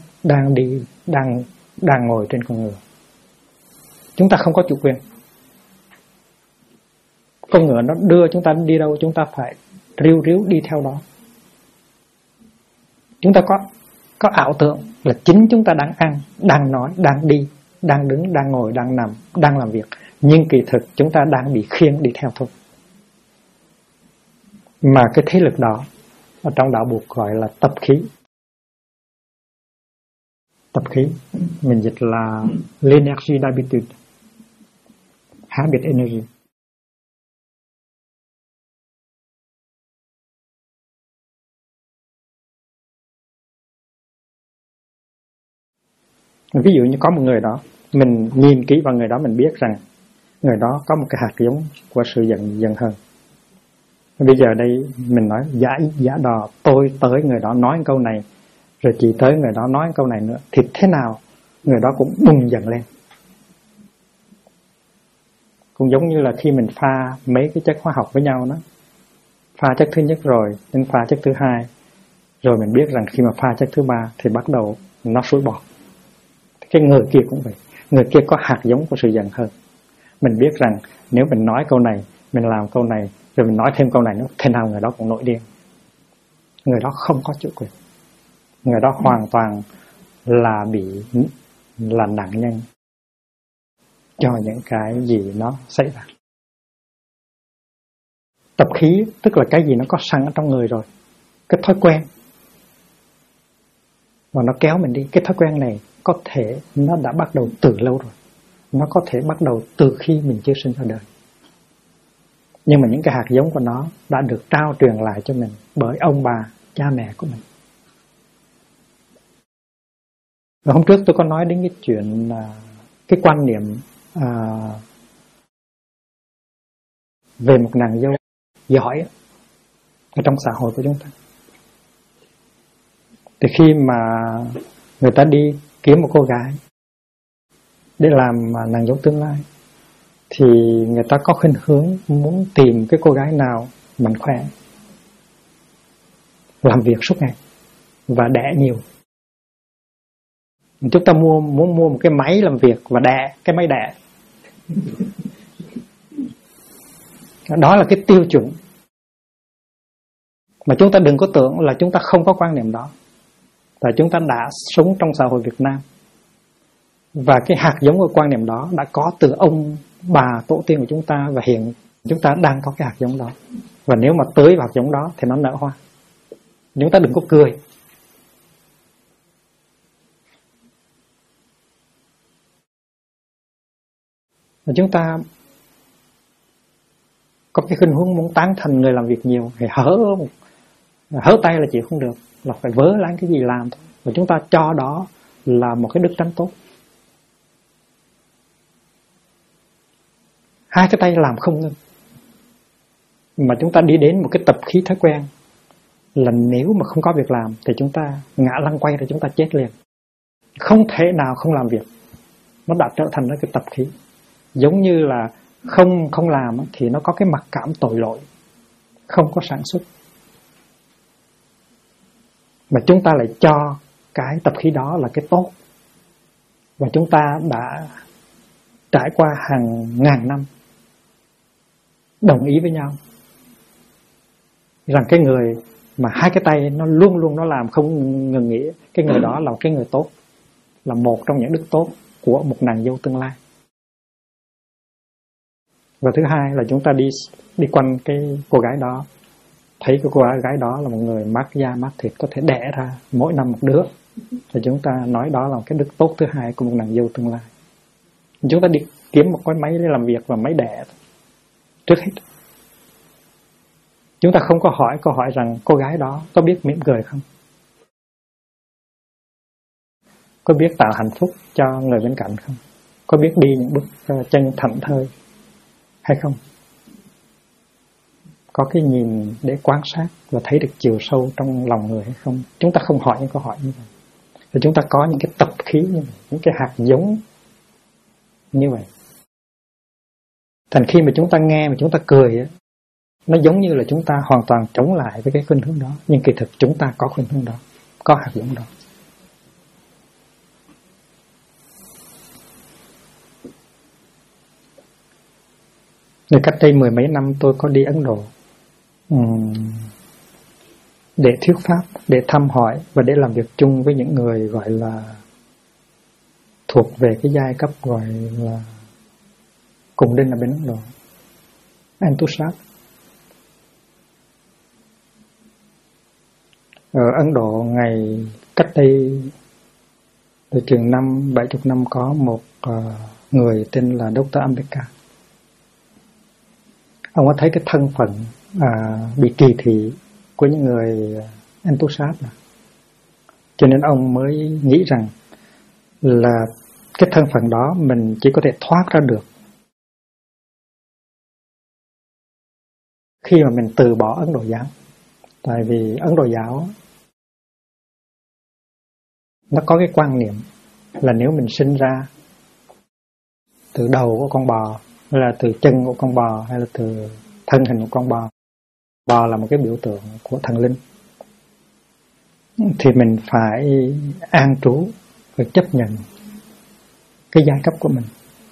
đang ngồi trên con ngựa. Chúng ta không có chủ quyền. Con ngựa nó đưa chúng ta đi đâu, chúng ta phải ríu ríu đi theo đó. Chúng ta có ảo tưởng là chính chúng ta đang ăn, đang nói, đang đi, đang đứng, đang ngồi, đang nằm, đang làm việc. Nhưng kỳ thực chúng ta đang bị khiêng đi theo thôi. Mà cái thế lực đó ở trong đạo Buộc gọi là tập khí. Tập khí mình dịch là l'énergie d'habitude, habit energy. Ví dụ như có một người đó, mình nhìn kỹ vào người đó, mình biết rằng người đó có một cái hạt giống của sự giận hờn. Bây giờ đây mình nói giả đò, tôi tới người đó nói câu này, rồi chị tới người đó nói câu này nữa, thì thế nào người đó cũng bùng giận lên. Cũng giống như là khi mình pha mấy cái chất hóa học với nhau đó, pha chất thứ nhất rồi đến pha chất thứ hai, rồi mình biết rằng khi mà pha chất thứ ba thì bắt đầu nó sủi bọt. Cái người kia cũng vậy, người kia có hạt giống của sự giận hờn. Mình biết rằng nếu mình nói câu này, mình làm câu này, rồi mình nói thêm câu này nữa, thế nào người đó cũng nổi điên. Người đó không có chủ quyền. Người đó hoàn toàn là nạn nhân cho những cái gì nó xảy ra. Tập khí tức là cái gì nó có sẵn ở trong người rồi, cái thói quen, và nó kéo mình đi. Cái thói quen này có thể nó đã bắt đầu từ lâu rồi, nó có thể bắt đầu từ khi mình chưa sinh ra đời, nhưng mà những cái hạt giống của nó đã được trao truyền lại cho mình bởi ông bà, cha mẹ của mình. Và hôm trước tôi có nói đến cái chuyện cái quan niệm về một nàng dâu giỏi ở trong xã hội của chúng ta. Thì khi mà người ta đi kiếm một cô gái để làm nàng dâu tương lai, thì người ta có khuynh hướng muốn tìm cái cô gái nào mạnh khỏe, làm việc suốt ngày và đẻ nhiều. Chúng ta muốn mua một cái máy làm việc và đẻ, cái máy đẻ. Đó là cái tiêu chuẩn. Mà chúng ta đừng có tưởng là chúng ta không có quan niệm đó. Tại chúng ta đã sống trong xã hội Việt Nam, và cái hạt giống của quan niệm đó đã có từ ông bà tổ tiên của chúng ta, và hiện chúng ta đang có cái hạt giống đó. Và nếu mà tưới vào hạt giống đó thì nó nở hoa. Chúng ta đừng có cười. Và chúng ta có cái khuynh hướng muốn tán thành người làm việc nhiều, thì hở tay là chịu không được, là phải vớ lấy cái gì làm thôi. Và chúng ta cho đó là một cái đức tánh tốt. Hai cái tay làm không ngừng, mà chúng ta đi đến một cái tập khí thói quen là nếu mà không có việc làm thì chúng ta ngã lăn quay rồi chúng ta chết liền. Không thể nào không làm việc. Nó đã trở thành cái tập khí. Giống như là không làm thì nó có cái mặc cảm tội lỗi, không có sản xuất. Mà chúng ta lại cho cái tập khí đó là cái tốt. Và chúng ta đã trải qua hàng ngàn năm đồng ý với nhau rằng cái người mà hai cái tay nó luôn luôn nó làm không ngừng nghỉ, cái người đó là cái người tốt, là một trong những đức tốt của một nàng dâu tương lai. Và thứ hai là chúng ta đi quanh cái cô gái đó, thấy cái cô gái đó là một người mát da mát thịt, có thể đẻ ra mỗi năm một đứa, thì chúng ta nói đó là cái đức tốt thứ hai của một nàng dâu tương lai. Chúng ta đi kiếm một cái máy để làm việc và máy đẻ trước hết. Chúng ta không có hỏi câu hỏi rằng cô gái đó có biết mỉm cười không, có biết tạo hạnh phúc cho người bên cạnh không, có biết đi những bước chân thảnh thơi hay không, có cái nhìn để quan sát và thấy được chiều sâu trong lòng người hay không. Chúng ta không hỏi những câu hỏi như vậy. Và chúng ta có những cái tập khí như vậy, những cái hạt giống như vậy. Thành khi mà chúng ta nghe mà chúng ta cười á, nó giống như là chúng ta hoàn toàn chống lại với cái khuynh hướng đó, nhưng kỳ thực chúng ta có khuynh hướng đó, có hạt giống đó. Rồi cách đây 10 mấy năm tôi có đi Ấn Độ để thuyết pháp, để thăm hỏi và để làm việc chung với những người gọi là thuộc về cái giai cấp gọi là cùng đinh ở bên Ấn Độ, Enthusat. Ở Ấn Độ ngày cách đây từ chừng 70 năm có một người tên là Dr. Ambedkar. Ông có thấy cái thân phận bị kỳ thị của những người Enthusat, cho nên ông mới nghĩ rằng là cái thân phận đó mình chỉ có thể thoát ra được khi mà mình từ bỏ Ấn Độ giáo. Tại vì Ấn Độ giáo nó có cái quan niệm là nếu mình sinh ra từ đầu của con bò, hay là từ chân của con bò, hay là từ thân hình của con bò, bò là một cái biểu tượng của thần linh, thì mình phải an trú và chấp nhận cái giai cấp của mình.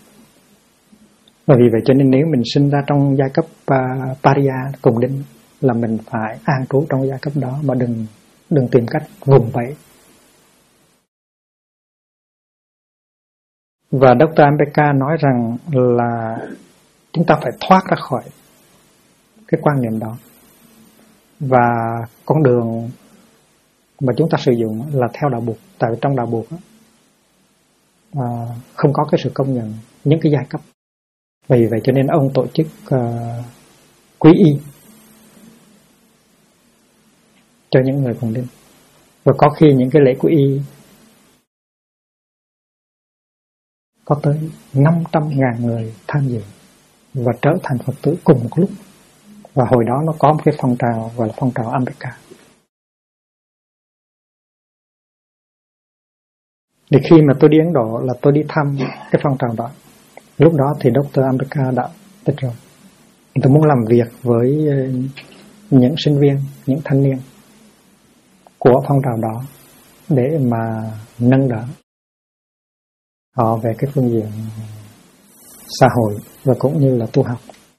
Và vì vậy cho nên nếu mình sinh ra trong giai cấp Pariya cùng đinh là mình phải an trú trong giai cấp đó, mà đừng tìm cách vùng vẫy. Và Dr. Ambedkar nói rằng là chúng ta phải thoát ra khỏi cái quan niệm đó. Và con đường mà chúng ta sử dụng là theo đạo Bụt. Tại trong đạo Bụt không có cái sự công nhận những cái giai cấp. Vì vậy cho nên ông tổ chức quý y cho những người cùng đinh. Và có khi những cái lễ quý y có tới 500.000 người tham dự và trở thành Phật tử cùng một lúc. Và hồi đó nó có một cái phong trào gọi là phong trào Ambedkar. Thì khi mà tôi đi Ấn Độ là tôi đi thăm cái phong trào đó. Lúc đó thì Dr. Ambedkar đã chết rồi. Tôi muốn làm việc với những sinh viên, những thanh niên của phong trào đó để mà nâng đỡ họ về cái phương diện xã hội và cũng như là tu học.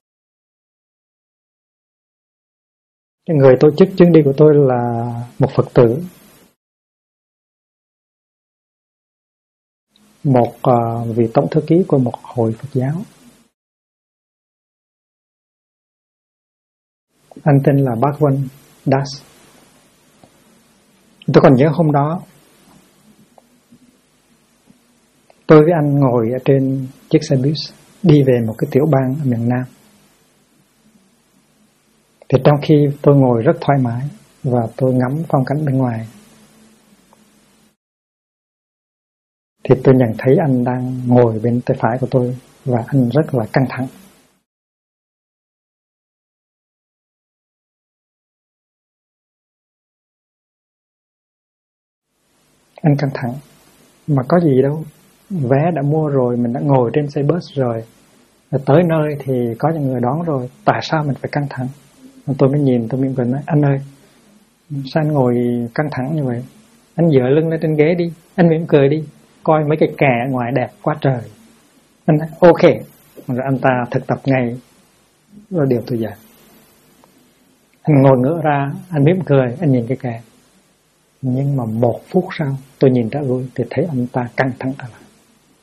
Cái người tổ chức chuyến đi của tôi là một Phật tử, một vị tổng thư ký của một hội Phật giáo. Anh tên là Bhagwan Das. Tôi còn nhớ hôm đó tôi với anh ngồi ở trên chiếc xe bus đi về một cái tiểu bang ở miền Nam. Thì trong khi tôi ngồi rất thoải mái và tôi ngắm phong cảnh bên ngoài, thì tôi nhận thấy anh đang ngồi bên tay phải của tôi và anh rất là căng thẳng. Anh căng thẳng mà có gì đâu, vé đã mua rồi, mình đã ngồi trên xe bus rồi, tới nơi thì có những người đón rồi, tại sao mình phải căng thẳng? Tôi mới nhìn, tôi mỉm cười nói, anh ơi, sao anh ngồi căng thẳng như vậy? Anh dựa lưng lên trên ghế đi, anh mỉm cười đi, coi mấy cái kè ở ngoài đẹp quá trời. Anh nói ok, rồi anh ta thực tập ngay rồi điều tôi dạy. Anh ngồi ngửa ra, anh mỉm cười, anh nhìn cái kè. Nhưng mà 1 phút sau tôi nhìn ra lui thì thấy anh ta căng thẳng trở lại.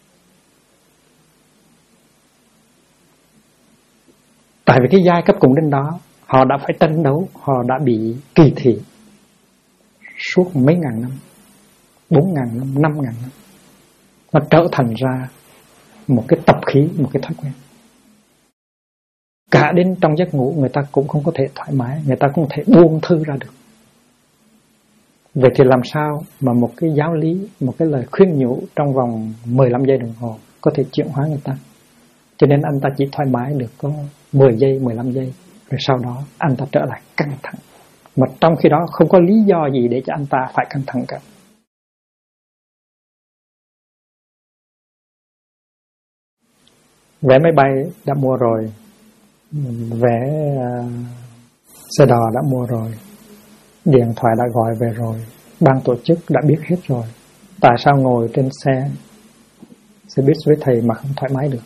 Tại vì cái giai cấp cùng đến đó, họ đã phải tranh đấu, họ đã bị kỳ thị suốt mấy ngàn năm, 4.000 năm, 5.000 năm. Nó trở thành ra một cái tập khí, một cái thói quen. Cả đến trong giấc ngủ người ta cũng không có thể thoải mái, người ta cũng không thể buông thư ra được. Vậy thì làm sao mà một cái giáo lý, một cái lời khuyên nhủ trong vòng 15 giây đồng hồ có thể chuyển hóa người ta? Cho nên anh ta chỉ thoải mái được có 10 giây, 15 giây, rồi sau đó anh ta trở lại căng thẳng. Mà trong khi đó không có lý do gì để cho anh ta phải căng thẳng cả. Vé máy bay đã mua rồi, vé xe đò đã mua rồi, điện thoại đã gọi về rồi, ban tổ chức đã biết hết rồi. Tại sao ngồi trên xe buýt với thầy mà không thoải mái được?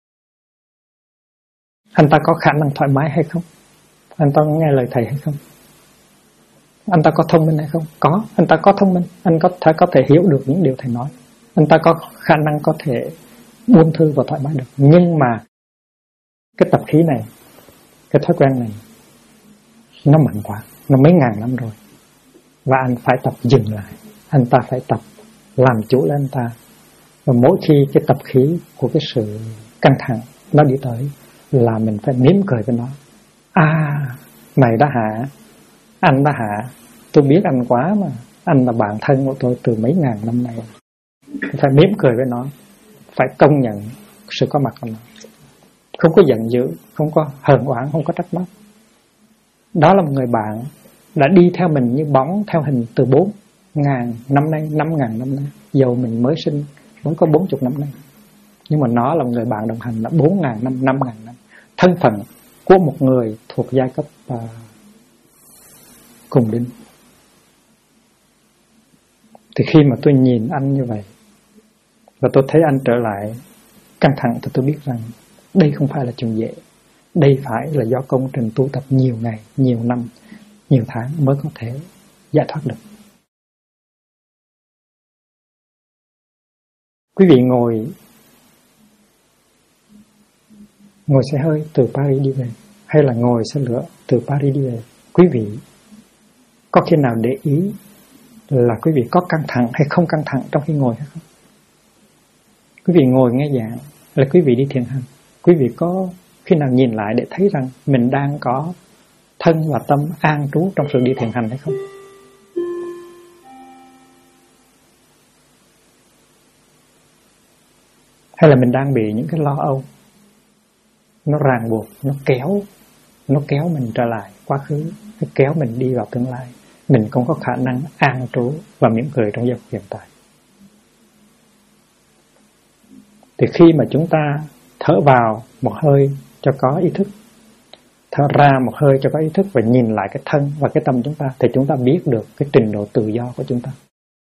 Anh ta có khả năng thoải mái hay không? Anh ta có nghe lời thầy hay không? Anh ta có thông minh hay không? Có, anh ta có thông minh, anh có thể hiểu được những điều thầy nói. Anh ta có khả năng có thể buông thư và thoải mái được. Nhưng mà cái tập khí này, cái thói quen này, nó mạnh quá, nó mấy ngàn năm rồi. Và anh phải tập dừng lại, anh ta phải tập làm chủ lên anh ta. Và mỗi khi cái tập khí của cái sự căng thẳng nó đi tới là mình phải mỉm cười với nó. Mày đã hả? Anh đã hả? Tôi biết anh quá mà. Anh là bạn thân của tôi từ mấy ngàn năm nay. Phải mỉm cười với nó, phải công nhận sự có mặt của nó, không có giận dữ, không có hờn oán, không có trách móc. Đó là một người bạn đã đi theo mình như bóng theo hình từ 4.000 năm nay, 5.000 năm nay. Dầu mình mới sinh mới có 40 năm nay, nhưng mà nó là một người bạn đồng hành là 4.000 năm, 5.000 năm. Thân phận của một người thuộc giai cấp cùng đinh. Thì khi mà tôi nhìn anh như vậy và tôi thấy anh trở lại căng thẳng, thì tôi biết rằng đây không phải là chuyện dễ. Đây phải là do công trình tu tập nhiều ngày, nhiều năm, nhiều tháng mới có thể giải thoát được. Quý vị ngồi xe hơi từ Paris đi về, hay là ngồi xe lửa từ Paris đi về, quý vị có khi nào để ý là quý vị có căng thẳng hay không căng thẳng trong khi ngồi hay không? Quý vị ngồi nghe giảng là quý vị đi thiền hành, quý vị có khi nào nhìn lại để thấy rằng mình đang có thân và tâm an trú trong sự đi thiền hành hay không? Hay là mình đang bị những cái lo âu nó ràng buộc, nó kéo mình trở lại quá khứ, nó kéo mình đi vào tương lai. Mình không có khả năng an trú và mỉm cười trong giây phút hiện tại. Thì khi mà chúng ta thở vào một hơi cho có ý thức, thở ra một hơi cho có ý thức, và nhìn lại cái thân và cái tâm chúng ta, thì chúng ta biết được cái trình độ tự do của chúng ta,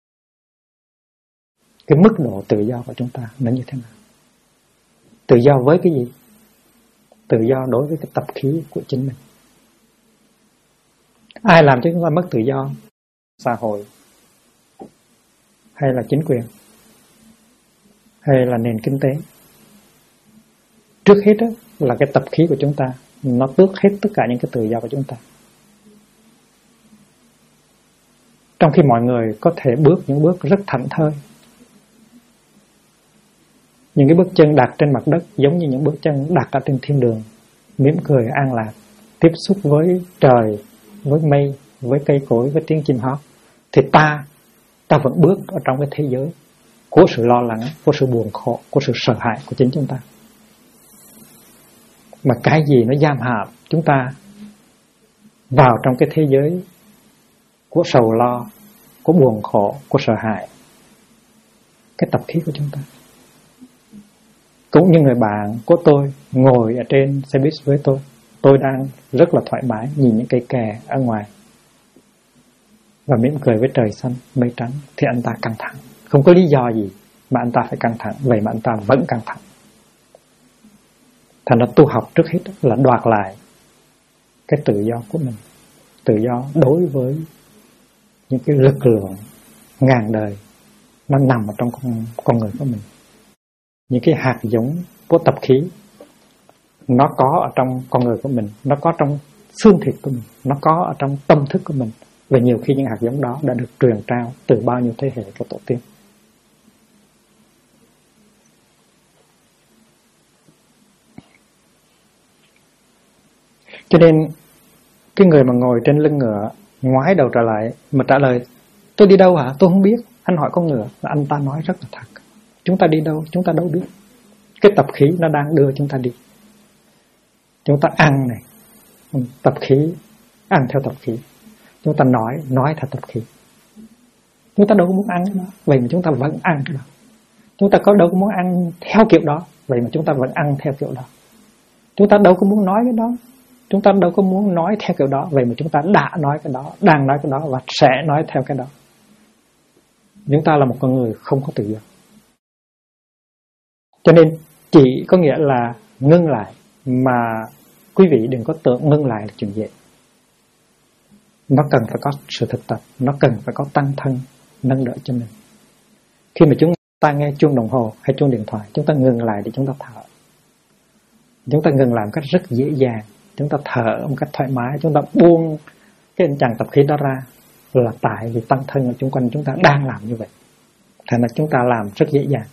cái mức độ tự do của chúng ta nó như thế nào. Tự do với cái gì? Tự do đối với cái tập khí của chính mình. Ai làm cho chúng ta mất tự do? Xã hội, hay là chính quyền, hay là nền kinh tế? Trước hết đó là cái tập khí của chúng ta, nó tước hết tất cả những cái tự do của chúng ta. Trong khi mọi người có thể bước những bước rất thảnh thơi, những cái bước chân đặt trên mặt đất giống như những bước chân đặt ở trên thiên đường, mỉm cười an lạc, tiếp xúc với trời, với mây, với cây cối, với tiếng chim hót, thì ta vẫn bước ở trong cái thế giới của sự lo lắng, của sự buồn khổ, của sự sợ hãi của chính chúng ta. Mà cái gì nó giam hãm chúng ta vào trong cái thế giới của sầu lo, của buồn khổ, của sợ hãi? Cái tập khí của chúng ta. Cũng như người bạn của tôi ngồi ở trên xe buýt với tôi đang rất là thoải mái nhìn những cây kè ở ngoài và mỉm cười với trời xanh, mây trắng, thì anh ta căng thẳng. Không có lý do gì mà anh ta phải căng thẳng, vậy mà anh ta vẫn căng thẳng. Thành ra tu học trước hết là đoạt lại cái tự do của mình, tự do đối với những cái lực lượng ngàn đời nó nằm ở trong con người của mình. Những cái hạt giống của tập khí nó có ở trong con người của mình, nó có trong xương thịt của mình, nó có ở trong tâm thức của mình. Và nhiều khi những hạt giống đó đã được truyền trao từ bao nhiêu thế hệ của tổ tiên. Cho nên cái người mà ngồi trên lưng ngựa, ngoái đầu trở lại mà trả lời tôi đi đâu hả? Tôi không biết. Anh hỏi con ngựa, là anh ta nói rất là thật. Chúng ta đi đâu? Chúng ta đâu biết. Cái tập khí nó đang đưa chúng ta đi. Chúng ta ăn này, tập khí, ăn theo tập khí. Chúng ta nói theo tập khí. Chúng ta đâu có muốn ăn cái đó, vậy mà chúng ta vẫn ăn cái đó. Chúng ta đâu có muốn ăn theo kiểu đó, vậy mà chúng ta vẫn ăn theo kiểu đó. Chúng ta đâu có muốn nói cái đó, chúng ta đâu có muốn nói theo kiểu đó, vậy mà chúng ta đã nói cái đó, đang nói cái đó và sẽ nói theo cái đó. Chúng ta là một con người không có tự do. Cho nên chỉ có nghĩa là ngưng lại, mà quý vị đừng có tưởng ngưng lại là chuyện dễ. Nó cần phải có sự thực tập, nó cần phải có tăng thân nâng đỡ cho mình. Khi mà chúng ta nghe chuông đồng hồ hay chuông điện thoại, chúng ta ngừng lại để chúng ta thở. Chúng ta ngừng lại một cách rất dễ dàng, chúng ta thở một cách thoải mái, chúng ta buông cái chằng tập khí đó ra, là tại vì tăng thân ở xung quanh chúng ta đang làm như vậy. Thành ra chúng ta làm rất dễ dàng.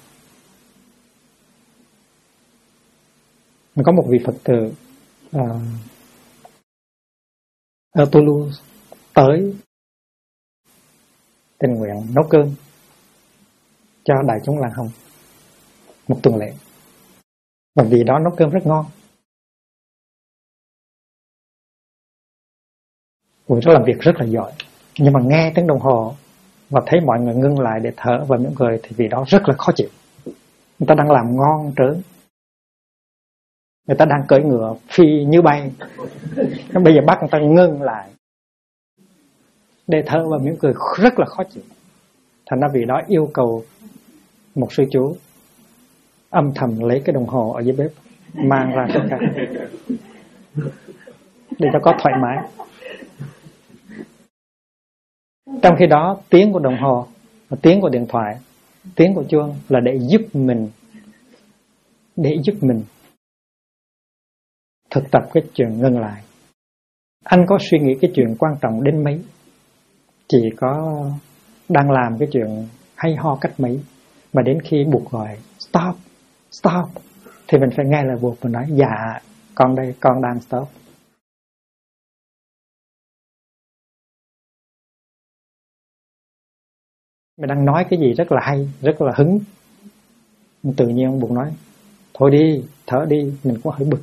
Có một vị Phật tử ở Toulouse tới tình nguyện nấu cơm cho đại chúng làng Hồng một tuần lễ, và vì đó nấu cơm rất ngon. Người đó làm việc rất là giỏi, nhưng mà nghe tiếng đồng hồ và thấy mọi người ngưng lại để thở và mỉm cười thì vì đó rất là khó chịu. Người ta đang làm ngon trớn, người ta đang cưỡi ngựa phi như bay, bây giờ bắt người ta ngưng lại để thở và mỉm cười rất là khó chịu. Thành ra vì đó yêu cầu một sư chú âm thầm lấy cái đồng hồ ở dưới bếp mang ra tất cả để cho có thoải mái. Trong khi đó tiếng của đồng hồ, tiếng của điện thoại, tiếng của chuông là để giúp mình thực tập cái chuyện ngưng lại. Anh có suy nghĩ cái chuyện quan trọng đến mấy, chỉ có đang làm cái chuyện hay ho cách mấy, mà đến khi buộc gọi stop thì mình phải nghe lời buộc, mình nói dạ con đây, con đang stop. Mình đang nói cái gì rất là hay, rất là hứng, tự nhiên ông buộc nói thôi đi, thở đi. Mình cũng hơi bực,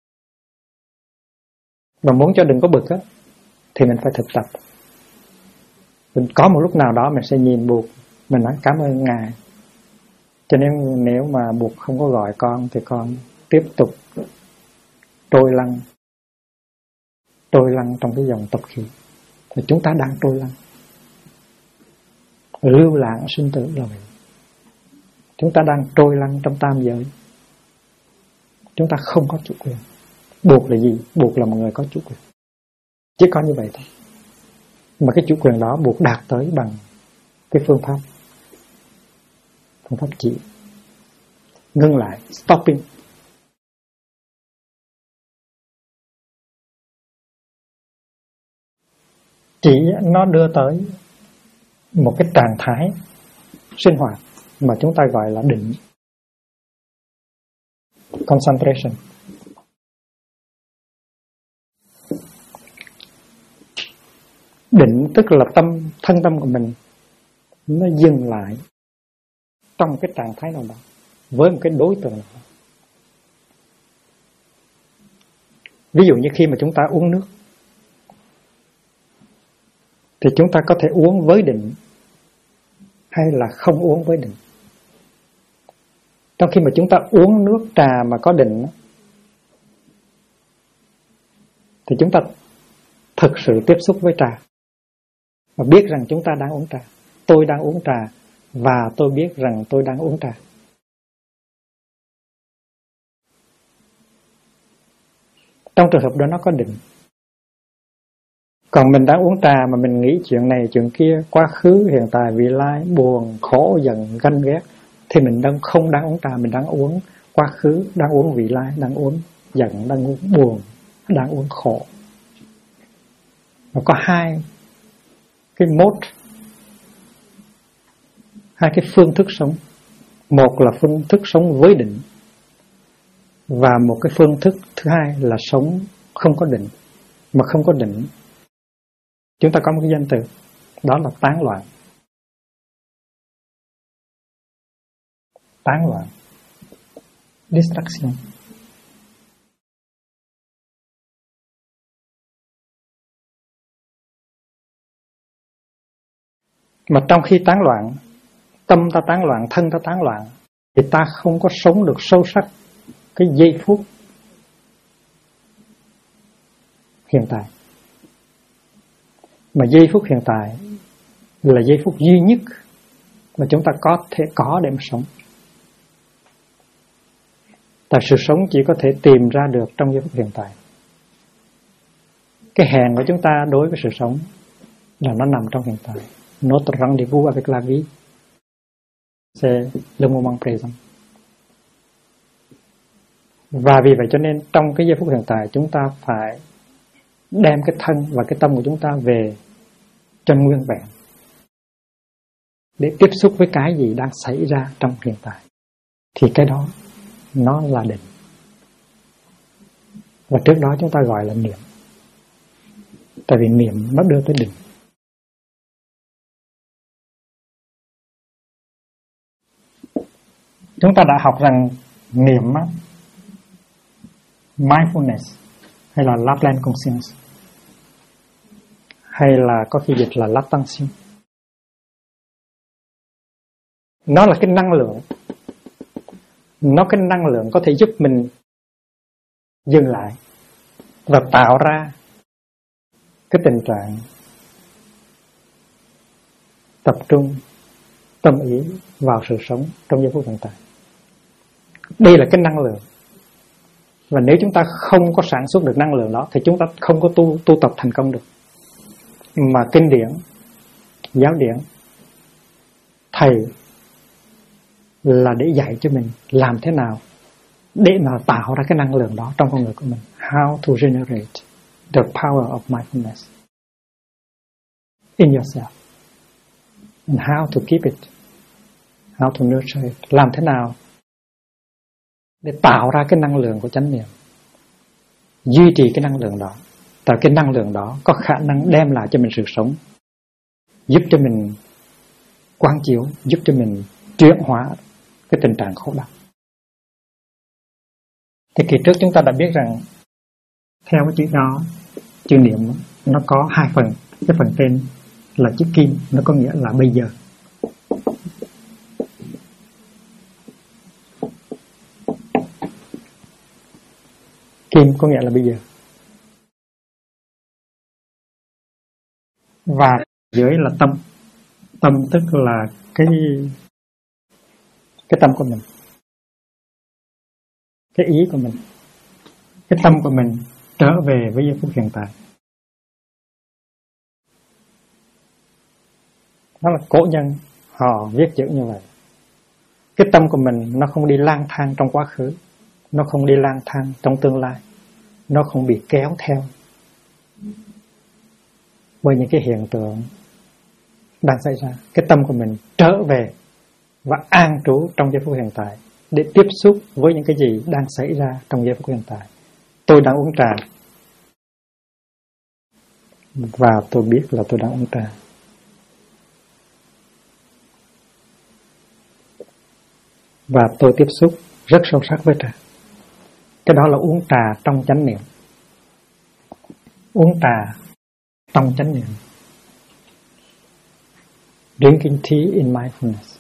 mà muốn cho đừng có bực á thì mình phải thực tập. Mình có một lúc nào đó mình sẽ nhìn buộc, mình nói cảm ơn ngài, cho nên nếu mà buộc không có gọi con thì con tiếp tục trôi lăn trong cái dòng tập khí. Thì chúng ta đang trôi lăn, lưu lạc sinh tử là vậy. Chúng ta đang trôi lăn trong tam giới. Chúng ta không có chủ quyền. Buộc là gì? Buộc là một người có chủ quyền. Chỉ có như vậy thôi. Mà cái chủ quyền đó buộc đạt tới bằng cái phương pháp chỉ ngưng lại, stopping. Chỉ nó đưa tới một cái trạng thái sinh hoạt mà chúng ta gọi là định, concentration. Định tức là thân tâm của mình nó dừng lại trong cái trạng thái nào đó với một cái đối tượng nào đó. Ví dụ như khi mà chúng ta uống nước thì chúng ta có thể uống với định hay là không uống với định. Trong khi mà chúng ta uống nước trà mà có định thì chúng ta thực sự tiếp xúc với trà và biết rằng chúng ta đang uống trà. Tôi đang uống trà và tôi biết rằng tôi đang uống trà. Trong trường hợp đó nó có định. Còn mình đang uống trà mà mình nghĩ chuyện này chuyện kia, quá khứ, hiện tại, vị lai, buồn, khổ, giận, ganh ghét, thì mình không đang uống trà, mình đang uống quá khứ, đang uống vị lai, đang uống giận, đang uống buồn, đang uống khổ. Nó có hai cái mode, hai cái phương thức sống. Một là phương thức sống với định, và một cái phương thức thứ hai là sống không có định. Mà không có định, chúng ta có một cái danh từ, đó là tán loạn. Tán loạn, distraction. Mà trong khi tán loạn, tâm ta tán loạn, thân ta tán loạn, thì ta không có sống được sâu sắc cái giây phút hiện tại. Mà giây phút hiện tại là giây phút duy nhất mà chúng ta có thể có để mà sống. Tại sự sống chỉ có thể tìm ra được trong giây phút hiện tại. Cái hẹn của chúng ta đối với sự sống là nó nằm trong hiện tại. Notre rendez-vous avec la vie, c'est le moment présent. Và vì vậy cho nên trong cái giây phút hiện tại chúng ta phải đem cái thân và cái tâm của chúng ta về cho nguyên vẹn, để tiếp xúc với cái gì đang xảy ra trong hiện tại. Thì cái đó nó là định. Và trước đó chúng ta gọi là niệm. Tại vì niệm nó đưa tới định. Chúng ta đã học rằng niệm mindfulness hay là la pleine conscience, hay là có khi dịch là l'attention. Nó là cái năng lượng. Nó cái năng lượng có thể giúp mình dừng lại và tạo ra cái tình trạng tập trung tâm ý vào sự sống trong giây phút hiện tại. Đây là cái năng lượng. Và nếu chúng ta không có sản xuất được năng lượng đó thì chúng ta không có tu tập thành công được. Mà kinh điển, giáo điển, thầy là để dạy cho mình làm thế nào để mà tạo ra cái năng lượng đó trong con người của mình. How to generate the power of mindfulness in yourself. And how to keep it. How to nurture it. Làm thế nào để tạo ra cái năng lượng của chánh niệm, duy trì cái năng lượng đó. Tại cái năng lượng đó có khả năng đem lại cho mình sự sống, giúp cho mình quán chiếu, giúp cho mình chuyển hóa cái tình trạng khổ đau. Thì kỳ trước chúng ta đã biết rằng theo cái chữ đó, chữ niệm nó có hai phần. Cái phần trên là chữ kim, nó có nghĩa là bây giờ. Kim có nghĩa là bây giờ. Và dưới là tâm. Tâm tức là cái tâm của mình, cái ý của mình, cái tâm của mình trở về với giây phút hiện tại. Đó là cổ nhân họ viết chữ như vậy. Cái tâm của mình nó không đi lang thang trong quá khứ, nó không đi lang thang trong tương lai, nó không bị kéo theo bởi những cái hiện tượng đang xảy ra, cái tâm của mình trở về và an trú trong giây phút hiện tại để tiếp xúc với những cái gì đang xảy ra trong giây phút hiện tại. Tôi đang uống trà và tôi biết là tôi đang uống trà. Và tôi tiếp xúc rất sâu sắc với trà. Cái đó là uống trà trong chánh niệm. Uống trà trong chánh niệm. Drinking tea in mindfulness.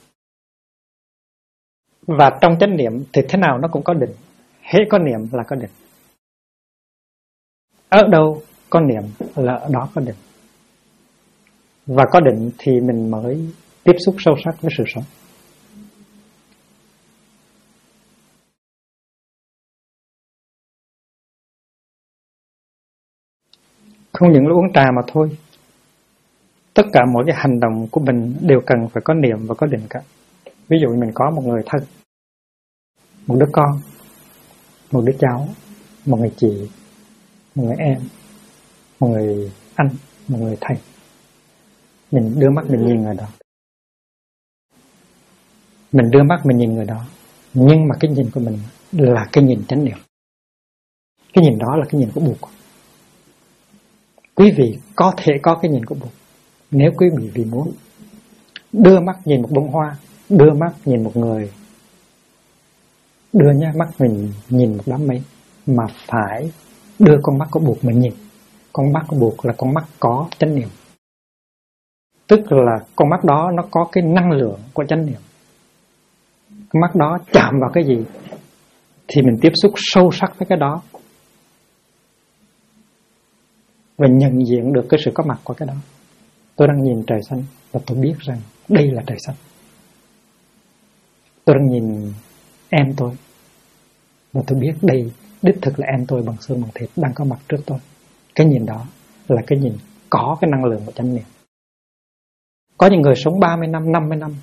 Và trong chánh niệm thì thế nào nó cũng có định. Hễ có niệm là có định. Ở đâu có niệm là ở đó có định. Và có định thì mình mới tiếp xúc sâu sắc với sự sống. Không những là uống trà mà thôi. Tất cả mỗi cái hành động của mình đều cần phải có niệm và có định cả. Ví dụ mình có một người thân, một đứa con, một đứa cháu, một người chị, một người em, một người anh, một người thầy. Mình đưa mắt mình nhìn người đó. Mình đưa mắt mình nhìn người đó. Nhưng mà cái nhìn của mình là cái nhìn chánh niệm. Cái nhìn đó là cái nhìn của Bụt. Quý vị có thể có cái nhìn của Bụt nếu quý vị muốn. Đưa mắt nhìn một bông hoa, đưa mắt nhìn một người, đưa mắt mình nhìn một đám mây, mà phải đưa con mắt của Bụt mình nhìn. Con mắt của Bụt là con mắt có chánh niệm. Tức là con mắt đó nó có cái năng lượng của chánh niệm. Con mắt đó chạm vào cái gì thì mình tiếp xúc sâu sắc với cái đó và nhận diện được cái sự có mặt của cái đó. Tôi đang nhìn trời xanh và tôi biết rằng đây là trời xanh. Tôi đang nhìn em tôi và tôi biết đây đích thực là em tôi bằng xương bằng thịt đang có mặt trước tôi. Cái nhìn đó là cái nhìn có cái năng lượng của chánh niệm. Có những người sống 30 năm, 50 năm,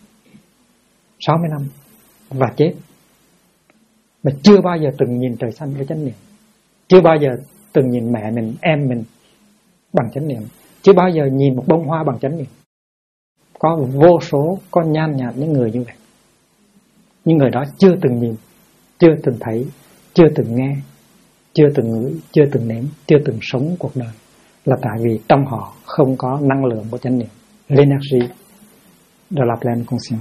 60 năm và chết mà chưa bao giờ từng nhìn trời xanh với chánh niệm. Chưa bao giờ từng nhìn mẹ mình, em mình bằng chánh niệm. Chưa bao giờ nhìn một bông hoa bằng chánh niệm. Có vô số, có nhan nhạt những người như vậy. Những người đó chưa từng nhìn, chưa từng thấy, chưa từng nghe, chưa từng ngửi, chưa từng nếm, chưa từng sống cuộc đời. Là tại vì trong họ không có năng lượng của chánh niệm. L'énergie de la pleine conscience.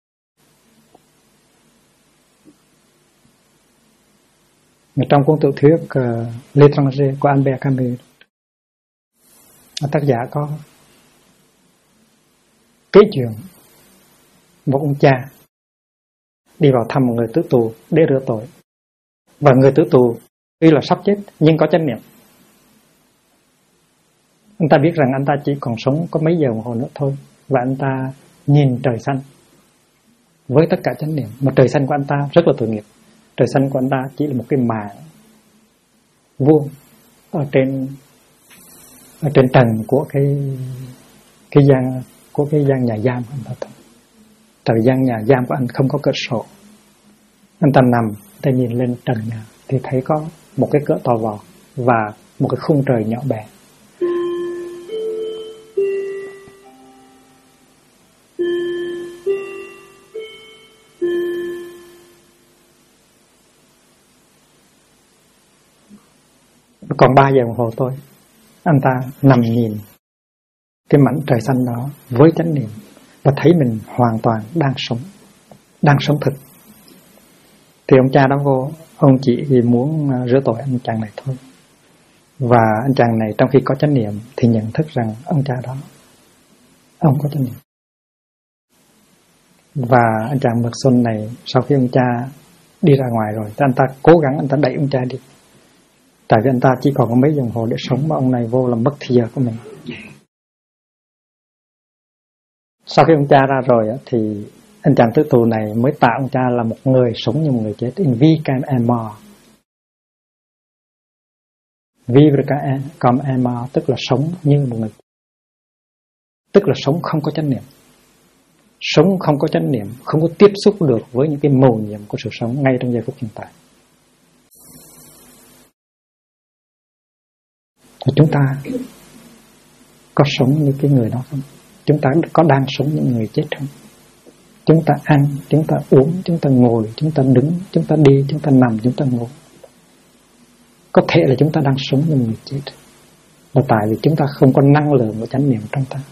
Trong cuốn tiểu thuyết L'étranger của Albert Camus, tác giả có kể chuyện một ông cha đi vào thăm một người tử tù để rửa tội. Và người tử tù tuy là sắp chết nhưng có chánh niệm. Anh ta biết rằng anh ta chỉ còn sống có mấy giờ đồng hồ nữa thôi. Và anh ta nhìn trời xanh với tất cả chánh niệm. Mà trời xanh của anh ta rất là tội nghiệp. Trời xanh của anh ta chỉ là một cái mảng vuông ở trên trần của cái gian nhà giam của anh ta thôi. Thời gian nhà giam của anh không có cửa sổ. Anh ta nằm, ta nhìn lên trần nhà thì thấy có một cái cửa to vò và một cái khung trời nhỏ bé. Còn 3 giờ đồng hồ thôi, anh ta nằm nhìn cái mảnh trời xanh đó với chánh niệm và thấy mình hoàn toàn đang sống thực. Thì ông cha đó vô, ông chỉ vì muốn rửa tội anh chàng này thôi. Và anh chàng này trong khi có chánh niệm thì nhận thức rằng ông cha đó, ông có chánh niệm. Và anh chàng Mực Xuân này sau khi ông cha đi ra ngoài rồi, anh ta cố gắng anh ta đẩy ông cha đi. Tại vì anh ta chỉ còn có mấy đồng hồ để sống mà ông này vô làm mất thì giờ của mình. Sau khi ông cha ra rồi thì anh chàng tử tù này mới tạo ông cha là một người sống như một người chết. In vie comme mort. Vivre comme mort tức là sống như một người. Tức là sống không có chánh niệm. Sống không có chánh niệm, không có tiếp xúc được với những cái mầu nhiệm của sự sống ngay trong giây phút hiện tại. Thì chúng ta có sống như cái người đó không? chúng ta có đang sống như người chết không? Chúng ta ăn, chúng ta uống, chúng ta ngồi, chúng ta đứng, chúng ta đi, chúng ta nằm, chúng ta ngủ. Có thể là chúng ta đang sống như người chết, là tại vì chúng ta không có năng lượng của chánh niệm trong ta.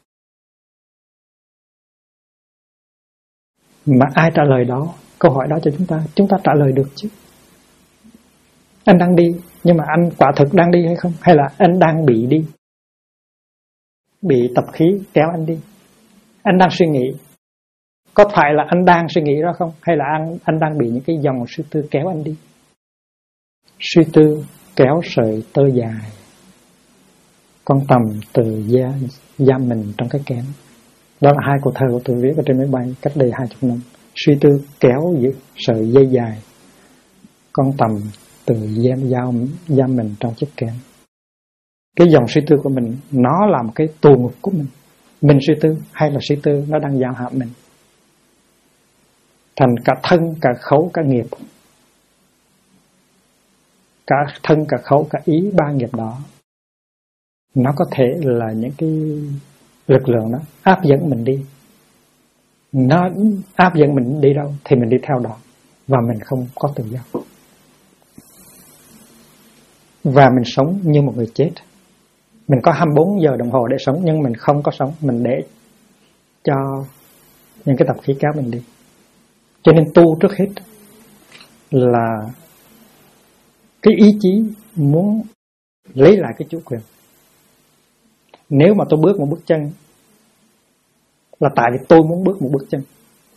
Mà ai trả lời đó, câu hỏi đó cho chúng ta trả lời được chứ. Anh đang đi, nhưng mà anh quả thực đang đi hay không? Hay là anh đang bị đi? Bị tập khí kéo anh đi. Anh đang suy nghĩ, có phải là anh đang suy nghĩ đó không? Hay là anh đang bị những cái dòng suy tư kéo anh đi? Suy tư kéo sợi tơ dài, con tầm từ giam mình trong cái kén. Đó là hai câu thơ của tôi viết ở trên máy bay cách đây 20 năm. Suy tư kéo sợi dây dài, con tầm từ giam mình trong chiếc kén. Cái dòng suy tư của mình, nó là một cái tù ngục của mình. Mình suy tư hay là suy tư nó đang giam hãm mình, thành cả thân, cả khẩu, cả nghiệp. Cả thân, cả khẩu, cả ý, ba nghiệp đó, nó có thể là những cái lực lượng đó áp dẫn mình đi. Nó áp dẫn mình đi đâu thì mình đi theo đó, và mình không có tự do. Và mình sống như một người chết. Mình có 24 giờ đồng hồ để sống, nhưng mình không có sống. Mình để cho những cái tập khí kéo mình đi. Cho nên tu trước hết là cái ý chí muốn lấy lại cái chủ quyền. Nếu mà tôi bước một bước chân là tại vì tôi muốn bước một bước chân.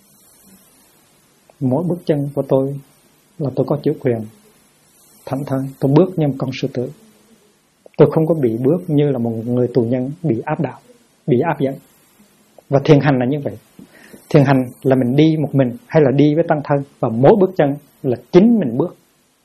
Mỗi bước chân của tôi là tôi có chủ quyền thảnh thơi. Tôi bước như một con sư tử. Tôi không có bị bước như là một người tù nhân bị áp đảo, bị áp dẫn. Và thiền hành là như vậy. Thiền hành là mình đi một mình hay là đi với tăng thân, và mỗi bước chân là chính mình bước.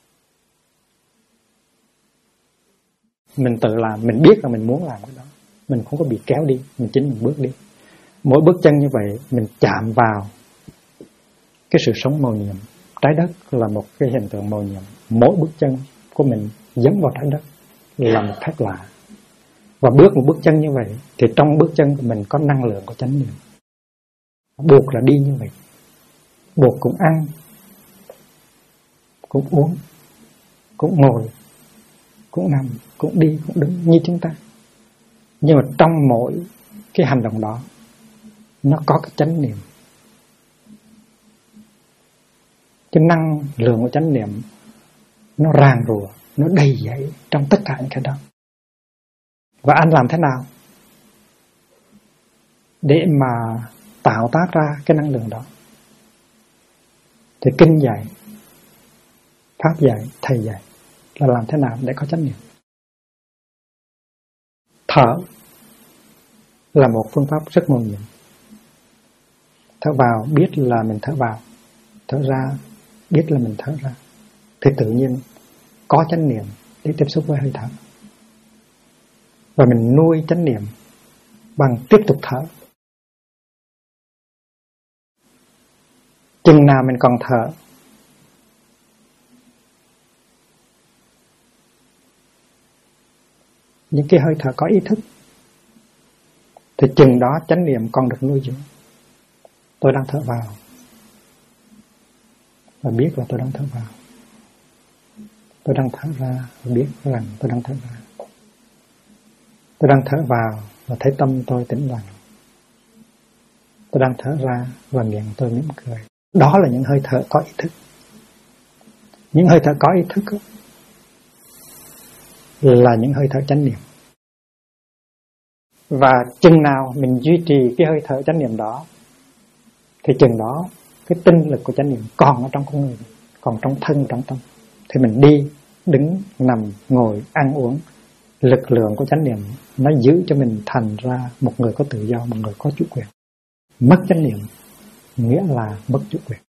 Mình tự làm, mình biết là mình muốn làm cái đó, mình không có bị kéo đi, mình chính mình bước đi. Mỗi bước chân như vậy mình chạm vào cái sự sống màu nhiệm. Trái đất là một cái hiện tượng màu nhiệm. Mỗi bước chân của mình dẫm vào trái đất là một phép lạ. Và bước một bước chân như vậy thì trong bước chân của mình có năng lượng của chánh niệm. Buộc là đi như vậy. Buộc cũng ăn, cũng uống, cũng ngồi, cũng nằm, cũng đi, cũng đứng như chúng ta. Nhưng mà trong mỗi cái hành động đó, nó có cái chánh niệm. Cái năng lượng của chánh niệm nó ràng rùa, nó đầy dẫy trong tất cả những cái đó. Và anh làm thế nào để mà tạo tác ra cái năng lượng đó? Thì kinh dạy, pháp dạy, thầy dạy là làm thế nào để có chánh niệm. Thở là một phương pháp rất mầu nhiệm. Thở vào biết là mình thở vào, thở ra biết là mình thở ra, thì tự nhiên có chánh niệm để tiếp xúc với hơi thở. Và mình nuôi chánh niệm bằng tiếp tục thở. Chừng nào mình còn thở, những cái hơi thở có ý thức, thì chừng đó chánh niệm còn được nuôi dưỡng. Tôi đang thở vào và biết là tôi đang thở vào. Tôi đang thở ra và biết rằng tôi đang thở ra. Tôi đang thở vào và thấy tâm tôi tĩnh lặng. Tôi đang thở ra và miệng tôi mỉm cười. Đó là những hơi thở có ý thức. Những hơi thở có ý thức là những hơi thở chánh niệm. Và chừng nào mình duy trì cái hơi thở chánh niệm đó, thì chừng đó cái tinh lực của chánh niệm còn ở trong con người, còn trong thân, trong tâm. Thì mình đi, đứng, nằm, ngồi, ăn uống, lực lượng của chánh niệm nó giữ cho mình thành ra một người có tự do, một người có chủ quyền. Mất chánh niệm nghĩa là mất chủ quyền.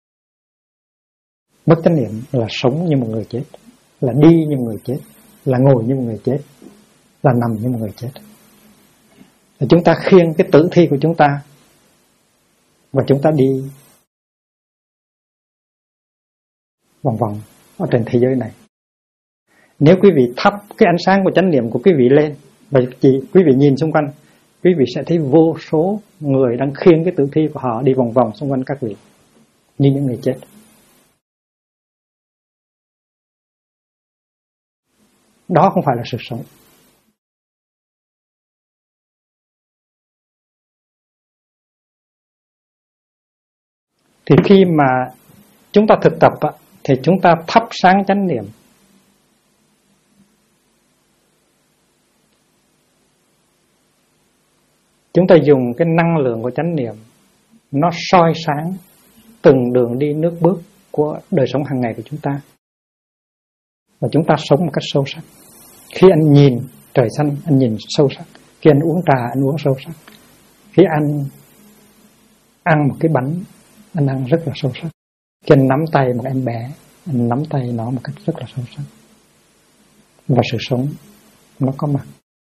Mất chánh niệm là sống như một người chết, là đi như một người chết, là ngồi như một người chết, là nằm như một người chết. Và chúng ta khiêng cái tử thi của chúng ta và chúng ta đi vòng vòng ở trên thế giới này. Nếu quý vị thắp cái ánh sáng của chánh niệm của quý vị lên và quý vị nhìn xung quanh, quý vị sẽ thấy vô số người đang khiêng cái tử thi của họ đi vòng vòng xung quanh các vị như những người chết. Đó không phải là sự sống. Thì khi mà chúng ta thực tập thì chúng ta thắp sáng chánh niệm. Chúng ta dùng cái năng lượng của chánh niệm, nó soi sáng từng đường đi nước bước của đời sống hàng ngày của chúng ta. Và chúng ta sống một cách sâu sắc. Khi anh nhìn trời xanh, anh nhìn sâu sắc. Khi anh uống trà, anh uống sâu sắc. Khi anh ăn một cái bánh, anh ăn rất là sâu sắc. Khi anh nắm tay một em bé, anh nắm tay nó một cách rất là sâu sắc. Và sự sống nó có mặt.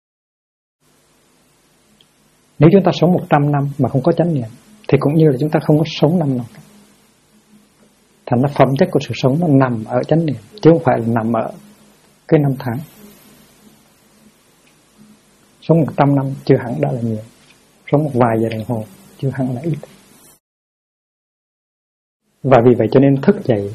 Nếu chúng ta sống 100 năm mà không có chánh niệm thì cũng như là chúng ta không có sống 5 năm. Thành ra phẩm chất của sự sống nó nằm ở chánh niệm, chứ không phải là nằm ở cái năm tháng. Sống 100 năm chưa hẳn đã là nhiều. Sống một vài giờ đồng hồ chưa hẳn là ít. Và vì vậy cho nên thức dậy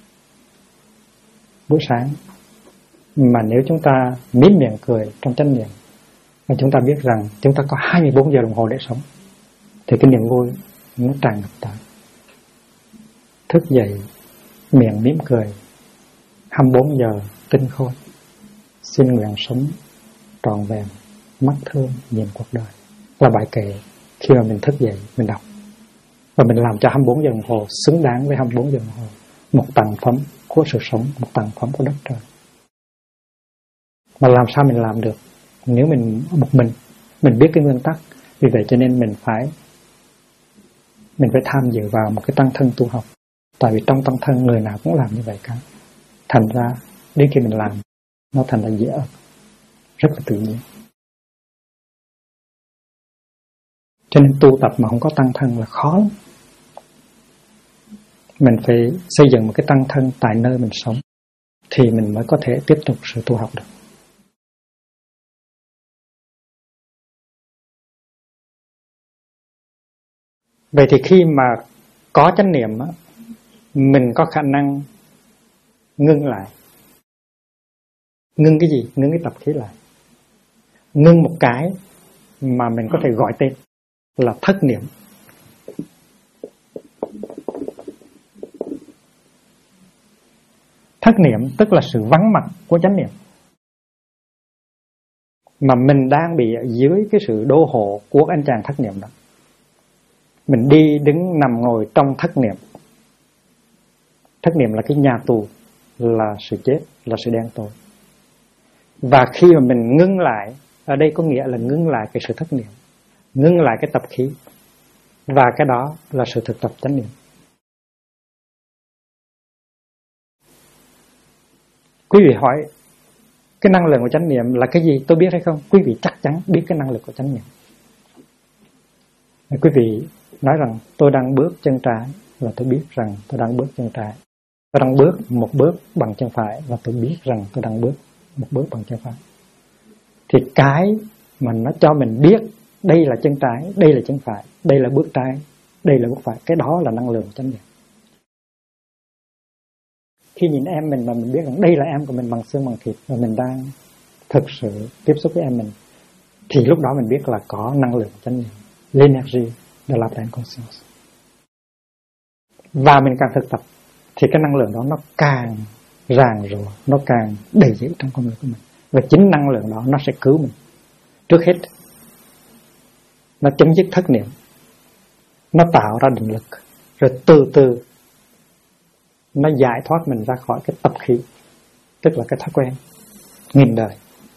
buổi sáng mà nếu chúng ta mím miệng cười trong chánh niệm, mà chúng ta biết rằng chúng ta có 24 giờ đồng hồ để sống, thì cái niềm vui nó tràn ngập ta. Thức dậy miệng mỉm cười 24 giờ tinh khôi, xin nguyện sống trọn vẹn, mắt thương nhìn cuộc đời, là bài kệ khi mà mình thức dậy mình đọc. Và mình làm cho 24 giờ đồng hồ xứng đáng với 24 giờ đồng hồ, một tầng phẩm của sự sống, một tầng phẩm của đất trời. Mà làm sao mình làm được nếu mình một mình biết cái nguyên tắc. Vì vậy cho nên mình phải tham dự vào một cái tăng thân tu học. Tại vì trong tăng thân người nào cũng làm như vậy cả. Thành ra đến khi mình làm nó thành ra dễ ợt, rất là tự nhiên. Cho nên tu tập mà không có tăng thân là khó lắm. Mình phải xây dựng một cái tăng thân tại nơi mình sống thì mình mới có thể tiếp tục sự tu học được. Vậy thì khi mà có chánh niệm mình có khả năng ngưng lại. Ngưng cái gì? Ngưng cái tập khí lại. Ngưng một cái mà mình có thể gọi tên là thất niệm. Thất niệm tức là sự vắng mặt của chánh niệm. Mà mình đang bị ở dưới cái sự đô hộ của anh chàng thất niệm đó. Mình đi đứng nằm ngồi trong thất niệm. Thất niệm là cái nhà tù, là sự chết, là sự đen tối. Và khi mà mình ngưng lại, ở đây có nghĩa là ngưng lại cái sự thất niệm, ngưng lại cái tập khí. Và cái đó là sự thực tập chánh niệm. Quý vị hỏi cái năng lượng của chánh niệm là cái gì tôi biết hay không? Quý vị chắc chắn biết cái năng lực của chánh niệm. Quý vị nói rằng tôi đang bước chân trái và tôi biết rằng tôi đang bước chân trái. Tôi đang bước một bước bằng chân phải và tôi biết rằng tôi đang bước một bước bằng chân phải. Thì cái mà nó cho mình biết đây là chân trái, đây là chân phải, đây là bước trái, đây là bước phải, cái đó là năng lượng chánh niệm. Khi nhìn em mình mà mình biết rằng đây là em của mình bằng xương bằng thịt và mình đang thực sự tiếp xúc với em mình, thì lúc đó mình biết là có năng lượng chánh niệm, l'énergie de la pleine conscience. Và mình càng thực tập thì cái năng lượng đó nó càng ràng rụa, nó càng đầy dẫy trong con người của mình. Và chính năng lượng đó nó sẽ cứu mình. Trước hết nó chấm dứt thất niệm, nó tạo ra định lực, rồi từ từ nó giải thoát mình ra khỏi cái tập khí, tức là cái thói quen nghìn đời.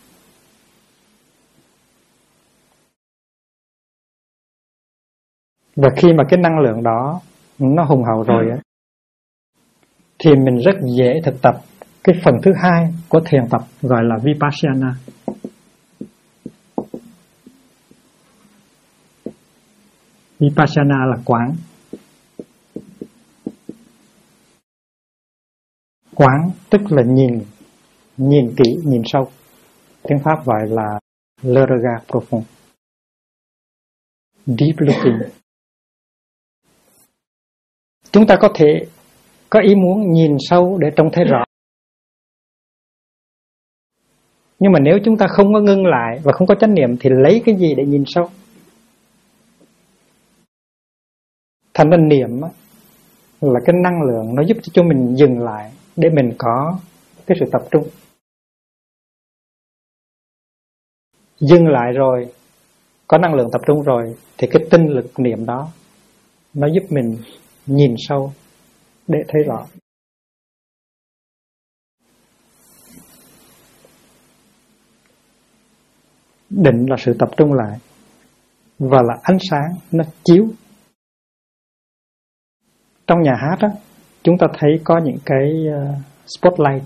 Và khi mà cái năng lượng đó nó hùng hậu rồi á, thì mình rất dễ thực tập cái phần thứ hai của thiền tập gọi là Vipassana. Vipassana là quán. Quán tức là nhìn kỹ, nhìn sâu. Tiếng Pháp gọi là le regard profond. deep looking. Chúng ta có thể có ý muốn nhìn sâu để trông thấy rõ. Nhưng mà nếu chúng ta không có ngưng lại và không có chánh niệm thì lấy cái gì để nhìn sâu? Thành ra niệm là cái năng lượng nó giúp cho mình dừng lại để mình có cái sự tập trung. Dừng lại rồi, có năng lượng tập trung rồi thì cái tinh lực niệm đó nó giúp mình nhìn sâu để thấy rõ. Định là sự tập trung lại và là ánh sáng nó chiếu. Trong nhà hát á, chúng ta thấy có những cái spotlight,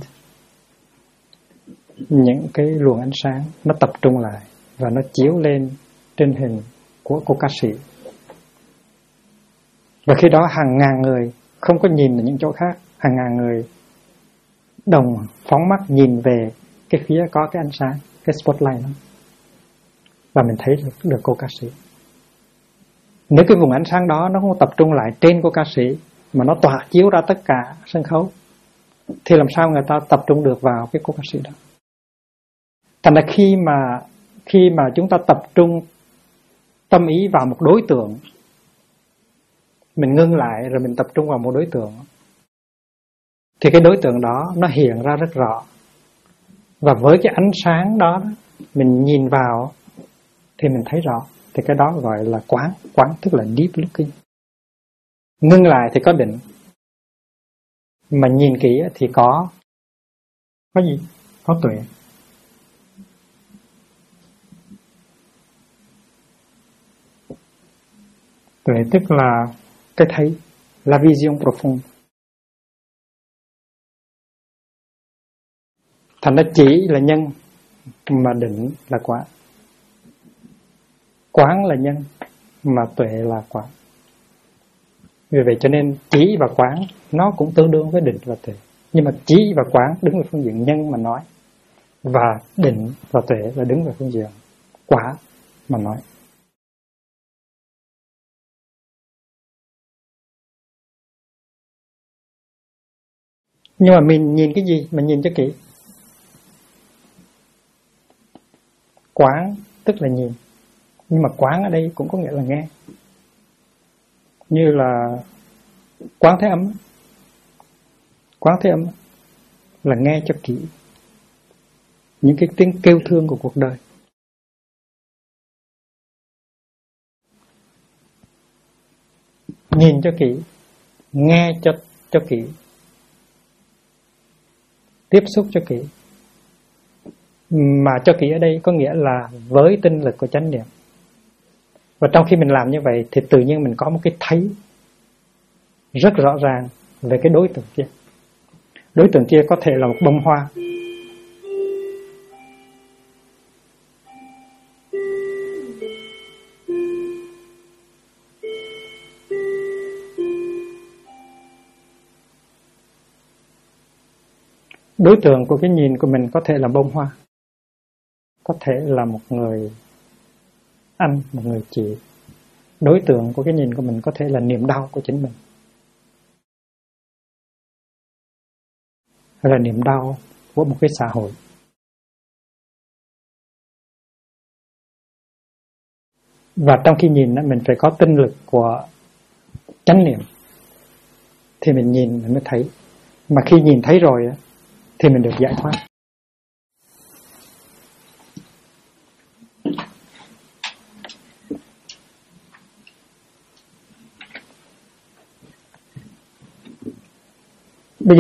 những cái luồng ánh sáng nó tập trung lại và nó chiếu lên trên hình của cô ca sĩ. Và khi đó hàng ngàn người không có nhìn ở những chỗ khác, hàng ngàn người đồng phóng mắt nhìn về cái phía có cái ánh sáng, cái spotlight đó, và mình thấy được cô ca sĩ. Nếu cái vùng ánh sáng đó nó không tập trung lại trên cô ca sĩ mà nó tỏa chiếu ra tất cả sân khấu thì làm sao người ta tập trung được vào cái cô ca sĩ đó? Thành ra khi mà chúng ta tập trung tâm ý vào một đối tượng, mình ngưng lại rồi mình tập trung vào một đối tượng, thì cái đối tượng đó nó hiện ra rất rõ. Và với cái ánh sáng đó mình nhìn vào thì mình thấy rõ. Thì cái đó gọi là quán. Quán tức là deep looking. Ngưng lại thì có định, mà nhìn kỹ thì có gì? Có tuệ. Tuệ tức là cái thấy, la vision profonde. Thành ra chỉ là nhân mà định là quán. Quán là nhân mà tuệ là quán. Vì vậy cho nên chỉ và quán nó cũng tương đương với định và tuệ. Nhưng mà chỉ và quán đứng về phương diện nhân mà nói, và định và tuệ là đứng về phương diện quả mà nói. Nhưng mà mình nhìn cái gì? Mình nhìn cho kỹ. Quán tức là nhìn. Nhưng mà quán ở đây cũng có nghĩa là nghe. Như là quán thế âm. Quán thế âm là nghe cho kỹ những cái tiếng kêu thương của cuộc đời. Nhìn cho kỹ, nghe cho kỹ, tiếp xúc cho kỹ. Mà cho kỹ ở đây có nghĩa là với tinh lực của chánh niệm. Và trong khi mình làm như vậy thì tự nhiên mình có một cái thấy rất rõ ràng về cái đối tượng kia. Đối tượng kia có thể là một bông hoa, đối tượng của cái nhìn của mình có thể là bông hoa, có thể là một người anh, một người chị. Đối tượng của cái nhìn của mình có thể là niềm đau của chính mình, hay là niềm đau của một cái xã hội. Và trong khi nhìn mình phải có tinh lực của chánh niệm thì mình nhìn mình mới thấy. Mà khi nhìn thấy rồi thì mình được giải thoát. Bây giờ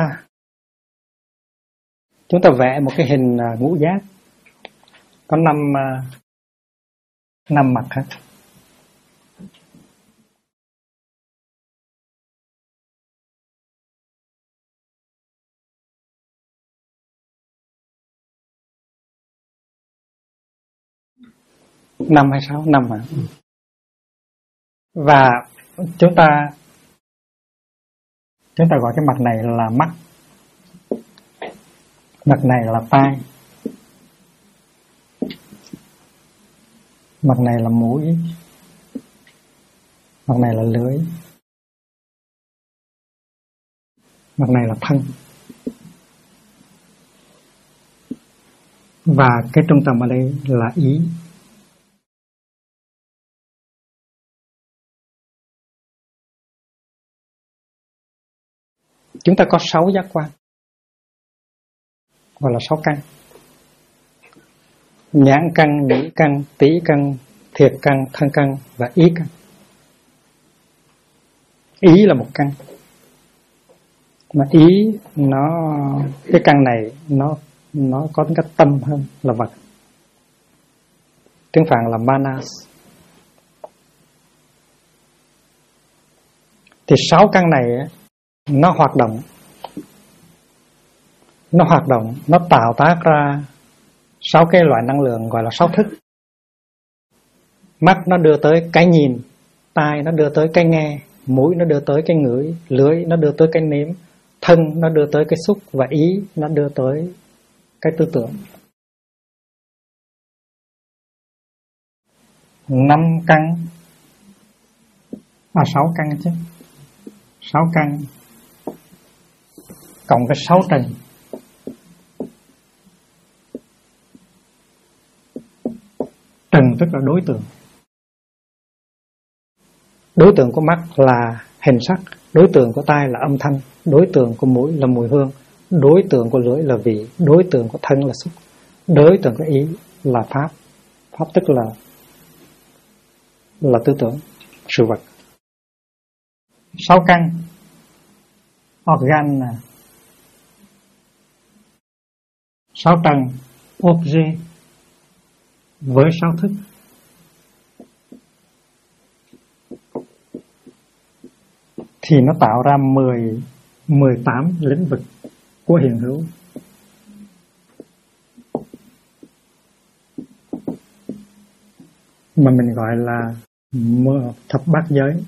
chúng ta vẽ một cái hình ngũ giác có 5 mặt hết. Năm hay 6? 5 hả? Và chúng ta gọi cái mặt này là mắt, mặt này là tai, mặt này là mũi, mặt này là lưỡi, mặt này là thân. Và cái trung tâm ở đây là ý. Chúng ta có 6 giác quan, gọi là 6 căn. Nhãn căn, nhĩ căn, tý căn, thiệt căn, thân căn và ý căn. Ý là một căn, mà ý cái căn này nó có tính cách tâm hơn là vật. Tiếng Phạn là manas. Thì 6 căn này nó hoạt động, nó tạo tác ra 6 cái loại năng lượng gọi là 6 thức. Mắt nó đưa tới cái nhìn, tai nó đưa tới cái nghe, mũi nó đưa tới cái ngửi, lưỡi nó đưa tới cái nếm, thân nó đưa tới cái xúc, và ý nó đưa tới cái tư tưởng. 5 căn, 6 căn chứ, 6 căn cộng cái 6 trần. Trần tức là đối tượng. Đối tượng của mắt là hình sắc, đối tượng của tai là âm thanh, đối tượng của mũi là mùi hương, đối tượng của lưỡi là vị, đối tượng của thân là xúc, đối tượng của ý là pháp. Pháp tức là tư tưởng, sự vật. 6 căn organ, 6 trần objet với 6 thức. Thì nó tạo ra 18 lĩnh vực của hiện hữu. Mà mình gọi là thập bát giới.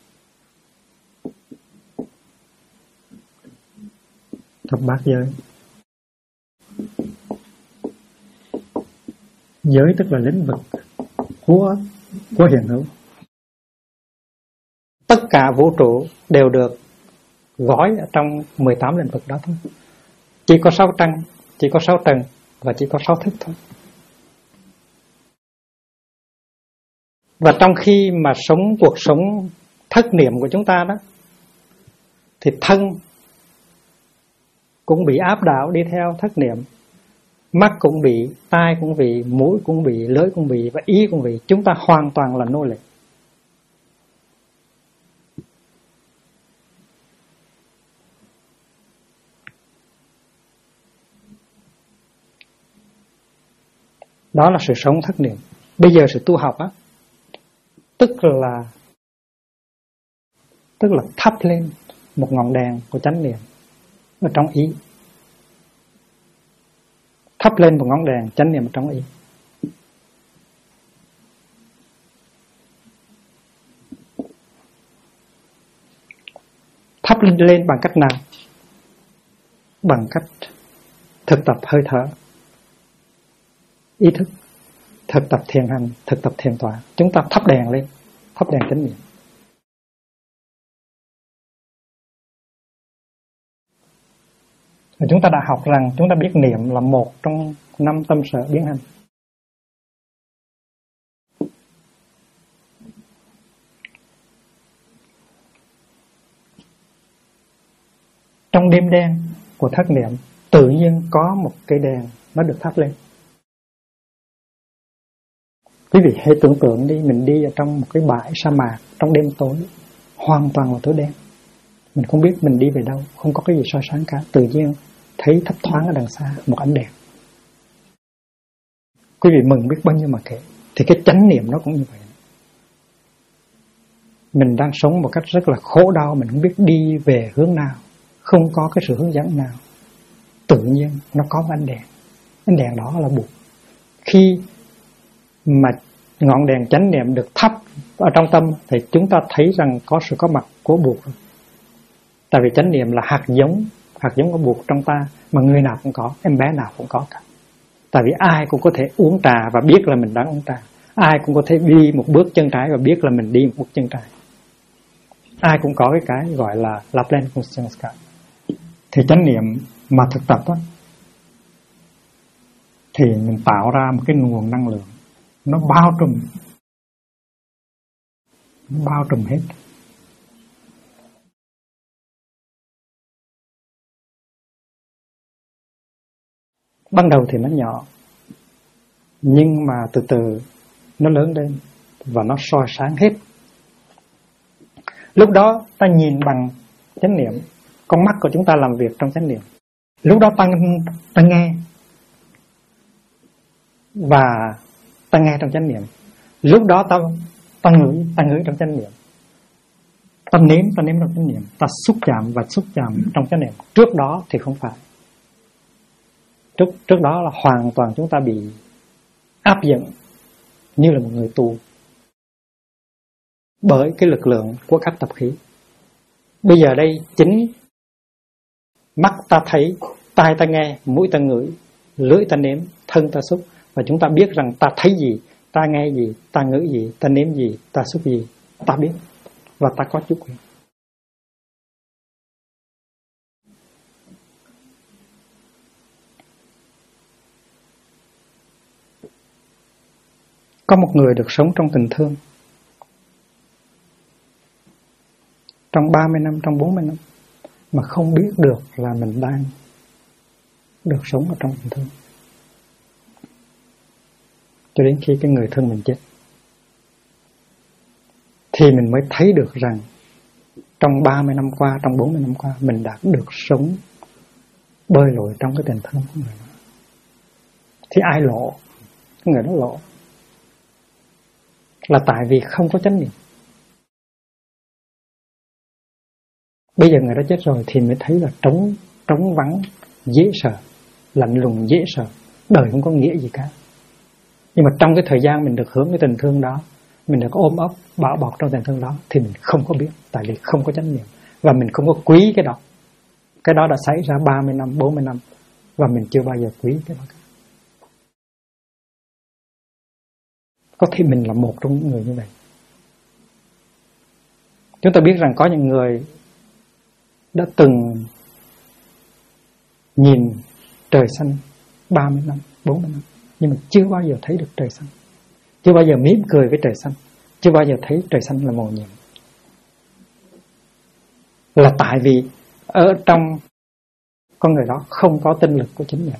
Thập bát giới. Giới tức là lĩnh vực của hiện hữu. Tất cả vũ trụ đều được gói ở trong 18 lĩnh vực đó thôi. Chỉ có 6 căn, chỉ có 6 trần và chỉ có 6 thức thôi. Và trong khi mà sống cuộc sống thất niệm của chúng ta đó, thì thân cũng bị áp đảo đi theo thất niệm, mắt cũng bị, tai cũng bị, mũi cũng bị, lưỡi cũng bị và ý cũng bị. Chúng ta hoàn toàn là nô lệ. Đó là sự sống thất niệm. Bây giờ sự tu học á, tức là thắp lên một ngọn đèn của chánh niệm ở trong ý. Thắp lên một ngọn đèn chánh niệm ở trong ý. Thắp lên bằng cách nào? Bằng cách thực tập hơi thở, ý thức, thực tập thiền hành, thực tập thiền tọa. Chúng ta thắp đèn lên, thắp đèn chánh niệm. Chúng ta đã học rằng chúng ta biết niệm là một trong 5 tâm sở biến hành. Trong đêm đen của thất niệm, tự nhiên có một cây đèn nó được thắp lên. Quý vị hãy tưởng tượng đi, mình đi ở trong một cái bãi sa mạc trong đêm tối, hoàn toàn là tối đen. Mình không biết mình đi về đâu, không có cái gì soi sáng cả. Tự nhiên thấy thấp thoáng ở đằng xa một ánh đèn. Quý vị mừng biết bao nhiêu mà kể. Thì cái chánh niệm nó cũng như vậy. Mình đang sống một cách rất là khổ đau, mình không biết đi về hướng nào, không có cái sự hướng dẫn nào. Tự nhiên nó có một ánh đèn. Ánh đèn đó là Bụt. Khi mà ngọn đèn chánh niệm được thắp ở trong tâm thì chúng ta thấy rằng có sự có mặt của Bụt. Tại vì chánh niệm là hạt giống của Bụt trong ta, mà người nào cũng có, em bé nào cũng có cả. Tại vì ai cũng có thể uống trà và biết là mình đang uống trà, ai cũng có thể đi một bước chân trái và biết là mình đi một bước chân trái. Ai cũng có cái gọi là Laplace consciousness cả. Thì chánh niệm mà thực tập á, thì mình tạo ra một cái nguồn năng lượng nó bao trùm hết. Ban đầu thì nó nhỏ, nhưng mà từ từ nó lớn lên và nó soi sáng hết. Lúc đó ta nhìn bằng chánh niệm, con mắt của chúng ta làm việc trong chánh niệm. Lúc đó ta nghe, và ta nghe trong chánh niệm. Lúc đó ta ngửi trong chánh niệm. Ta nếm trong chánh niệm. Ta xúc chạm trong chánh niệm. Trước đó thì không phải. Trước đó là hoàn toàn chúng ta bị áp dụng như là một người tù bởi cái lực lượng của các tập khí. Bây giờ đây chính mắt ta thấy, tai ta nghe, mũi ta ngửi, lưỡi ta nếm, thân ta xúc, và chúng ta biết rằng ta thấy gì, ta nghe gì, ta ngửi gì, ta nếm gì, ta xúc gì, ta biết, và ta có chủ quyền. Có một người được sống trong tình thương trong 30 năm, trong 40 năm mà không biết được là mình đang được sống ở trong tình thương, cho đến khi cái người thân mình chết thì mình mới thấy được rằng trong 30 năm qua, trong 40 năm qua mình đã được sống bơi lội trong cái tình thương của người đó. Thì ai lộ? Cái người đó lộ là tại vì không có chánh niệm. Bây giờ người đó chết rồi thì mới thấy là trống vắng, dễ sợ, lạnh lùng dễ sợ, đời không có nghĩa gì cả. Nhưng mà trong cái thời gian mình được hưởng cái tình thương đó, mình được ôm ấp, bảo bọc trong tình thương đó, thì mình không có biết, tại vì không có chánh niệm. Và mình không có quý cái đó. Cái đó đã xảy ra 30 năm, 40 năm, và mình chưa bao giờ quý cái đó cả. Có thể mình là một trong những người như vậy. Chúng ta biết rằng có những người đã từng nhìn trời xanh 30 năm, 40 năm, nhưng mà chưa bao giờ thấy được trời xanh, chưa bao giờ mỉm cười với trời xanh, chưa bao giờ thấy trời xanh là màu nhiệm. Là tại vì ở trong con người đó không có tinh lực của chánh niệm.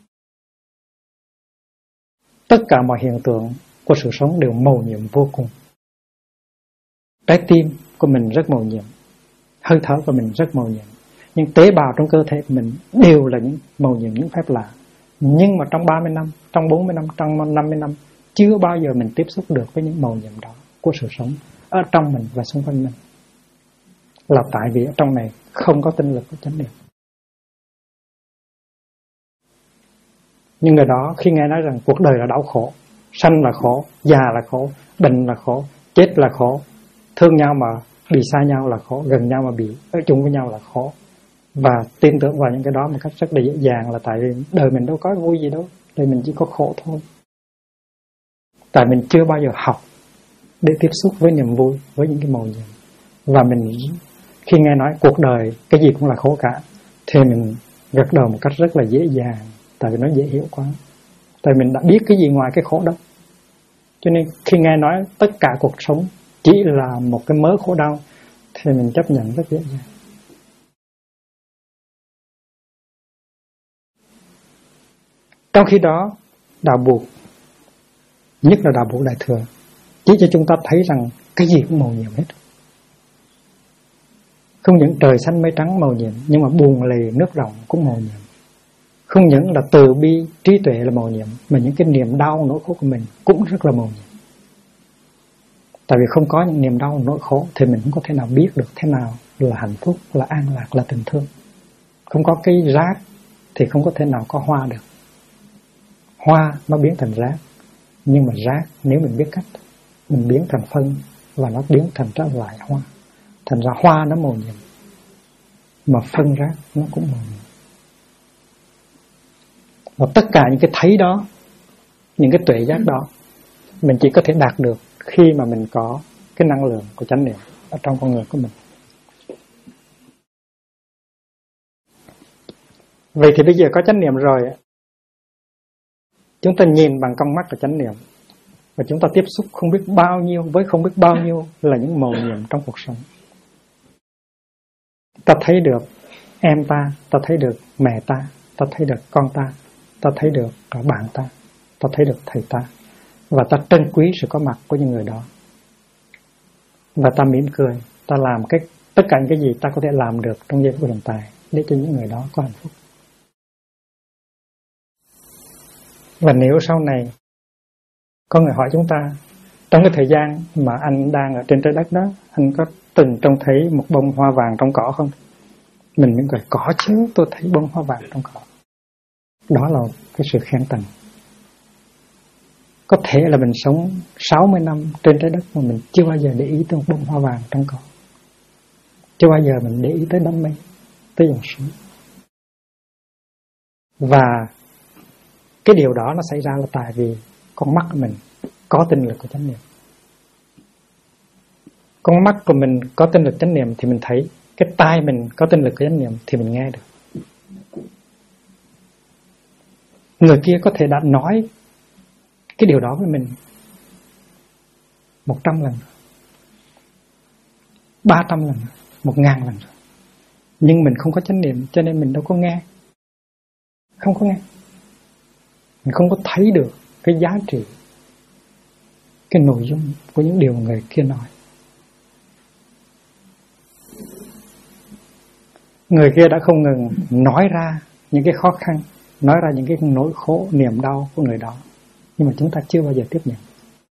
Tất cả mọi hiện tượng của sự sống đều màu nhiệm vô cùng. Trái tim của mình rất màu nhiệm, hơi thở của mình rất màu nhiệm, nhưng tế bào trong cơ thể của mình đều là những màu nhiệm, những phép lạ. Nhưng mà trong 30 năm, trong 40 năm, trong 50 năm chưa bao giờ mình tiếp xúc được với những màu nhiệm đó của sự sống ở trong mình và xung quanh mình. Là tại vì ở trong này không có tinh lực của chánh niệm. Nhưng người đó khi nghe nói rằng cuộc đời là đau khổ, sanh là khổ, già là khổ, bệnh là khổ, chết là khổ, thương nhau mà bị xa nhau là khổ, gần nhau mà bị ở chung với nhau là khổ, và tin tưởng vào những cái đó một cách rất là dễ dàng, là tại vì đời mình đâu có vui gì đâu, đời mình chỉ có khổ thôi. Tại mình chưa bao giờ học để tiếp xúc với niềm vui, với những cái màu nhiệm. Và mình khi nghe nói cuộc đời cái gì cũng là khổ cả, thì mình gật đầu một cách rất là dễ dàng, tại vì nó dễ hiểu quá. Tại mình đã biết cái gì ngoài cái khổ đó. Cho nên khi nghe nói tất cả cuộc sống chỉ là một cái mớ khổ đau thì mình chấp nhận rất dễ dàng. Trong khi đó, đạo Buộc, nhất là đạo Buộc Đại Thừa, chỉ cho chúng ta thấy rằng cái gì cũng màu nhiệm hết. Không những trời xanh mây trắng màu nhiệm, nhưng mà buồn lầy nước rộng cũng màu nhiệm. Không những là từ bi trí tuệ là màu nhiệm, mà những cái niềm đau nỗi khổ của mình cũng rất là màu nhiệm. Tại vì không có những niềm đau nỗi khổ thì mình không có thể nào biết được thế nào là hạnh phúc, là an lạc, là tình thương. Không có cái rác thì không có thể nào có hoa được. Hoa nó biến thành rác, nhưng mà rác nếu mình biết cách, mình biến thành phân và nó biến thành trở lại hoa. Thành ra hoa nó màu nhiệm, mà phân rác nó cũng màu nhiệm. Và tất cả những cái thấy đó, những cái tuệ giác đó, mình chỉ có thể đạt được khi mà mình có cái năng lượng của chánh niệm ở trong con người của mình. Vậy thì bây giờ có chánh niệm rồi, chúng ta nhìn bằng con mắt của chánh niệm, và chúng ta tiếp xúc không biết bao nhiêu với không biết bao nhiêu là những mầu nhiệm trong cuộc sống. Ta thấy được em ta thấy được mẹ ta thấy được con ta thấy được bạn ta thấy được thầy ta, và ta trân quý sự có mặt của những người đó, và ta mỉm cười, ta làm tất cả những cái gì ta có thể làm được trong giây phút hiện tại để cho những người đó có hạnh phúc. Và nếu sau này có người hỏi chúng ta, trong cái thời gian mà anh đang ở trên trái đất đó, anh có từng trông thấy một bông hoa vàng trong cỏ không? Mình mỉm cười, có chứ, tôi thấy bông hoa vàng trong cỏ. Đó là cái sự khen tặng. Có thể là mình sống 60 năm trên trái đất mà mình chưa bao giờ để ý tới một bông hoa vàng trong cỏ, chưa bao giờ mình để ý tới đám mây, tới dòng suối. Và cái điều đó nó xảy ra là tại vì con mắt của mình có tinh lực của chánh niệm. Con mắt của mình có tinh lực chánh niệm thì mình thấy, cái tai mình có tinh lực của chánh niệm thì mình nghe được. Người kia có thể đã nói cái điều đó với mình 100 lần, 300 lần, 1000 lần rồi, nhưng mình không có chánh niệm cho nên mình đâu có nghe. Không có nghe, mình không có thấy được cái giá trị, cái nội dung của những điều người kia nói. Người kia đã không ngừng nói ra những cái khó khăn, nói ra những cái nỗi khổ, niềm đau của người đó, nhưng mà chúng ta chưa bao giờ tiếp nhận.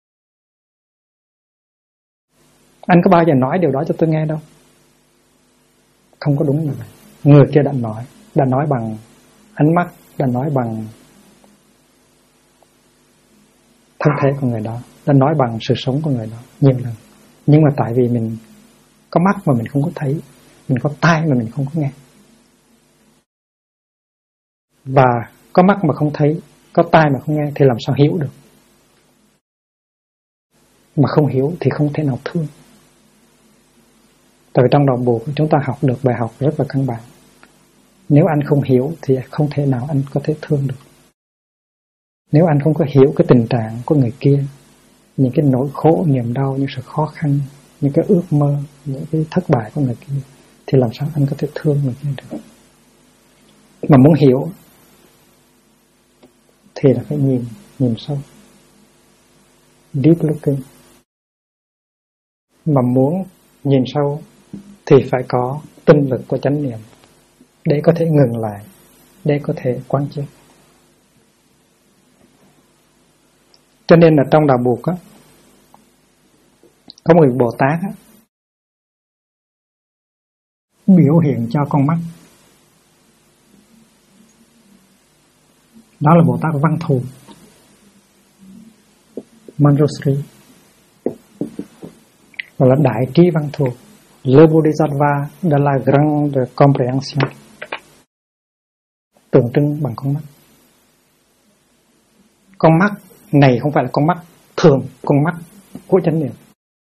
Anh có bao giờ nói điều đó cho tôi nghe đâu. Không có đúng như vậy. Người kia đã nói bằng ánh mắt, đã nói bằng thân thể của người đó, đã nói bằng sự sống của người đó nhiều lần. Nhưng mà tại vì mình có mắt mà mình không có thấy, mình có tai mà mình không có nghe. Và có mắt mà không thấy, có tai mà không nghe thì làm sao hiểu được. Mà không hiểu thì không thể nào thương. Tại vì trong đạo Buddha chúng ta học được bài học rất là căn bản. Nếu anh không hiểu thì không thể nào anh có thể thương được. Nếu anh không có hiểu cái tình trạng của người kia, những cái nỗi khổ, niềm đau, những sự khó khăn, những cái ước mơ, những cái thất bại của người kia, thì làm sao anh có thể thương người kia được. Mà muốn hiểu thì là phải nhìn sâu, deep looking. Mà muốn nhìn sâu thì phải có tinh lực của chánh niệm để có thể ngừng lại, để có thể quán chiếu. Cho nên là trong đạo Buddha có một Bồ Tát biểu hiện cho con mắt. Đó là Bồ Tát Văn Thù, Manjusri, gọi là Đại Trí Văn Thù, Le Bodhisattva de la Grande Compréhension, tượng trưng bằng con mắt. Con mắt này không phải là con mắt thường, con mắt của chánh niệm.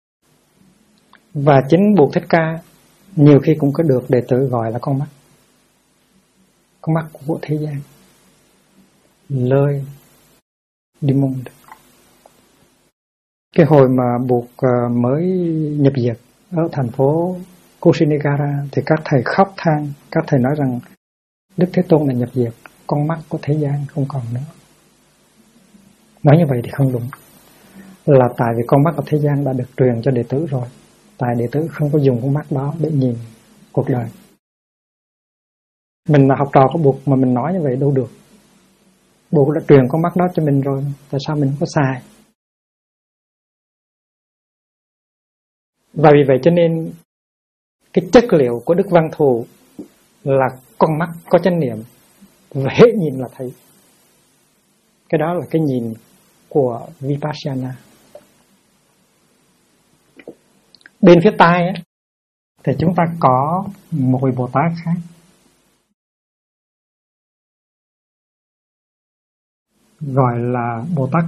Và chính Bụt Thích Ca nhiều khi cũng có được đệ tử gọi là con mắt của thế gian, l'œil du monde. Cái hồi mà Bụt mới nhập diệt ở thành phố Kushinigara thì các thầy khóc than, các thầy nói rằng Đức Thế Tôn là nhập diệt, con mắt của thế gian không còn nữa. Nói như vậy thì không đúng. Là tại vì con mắt của thế gian đã được truyền cho đệ tử rồi. Tại đệ tử không có dùng con mắt đó để nhìn cuộc đời. Mình là học trò của Bụt mà mình nói như vậy đâu được. Bụt đã truyền con mắt đó cho mình rồi, tại sao mình không có xài? Và vì vậy cho nên cái chất liệu của Đức Văn Thù là con mắt có chánh niệm, và hết nhìn là thấy. Cái đó là cái nhìn của Vipassana. Bên phía tai ấy, thì chúng ta có một vị Bồ Tát khác, gọi là Bồ Tát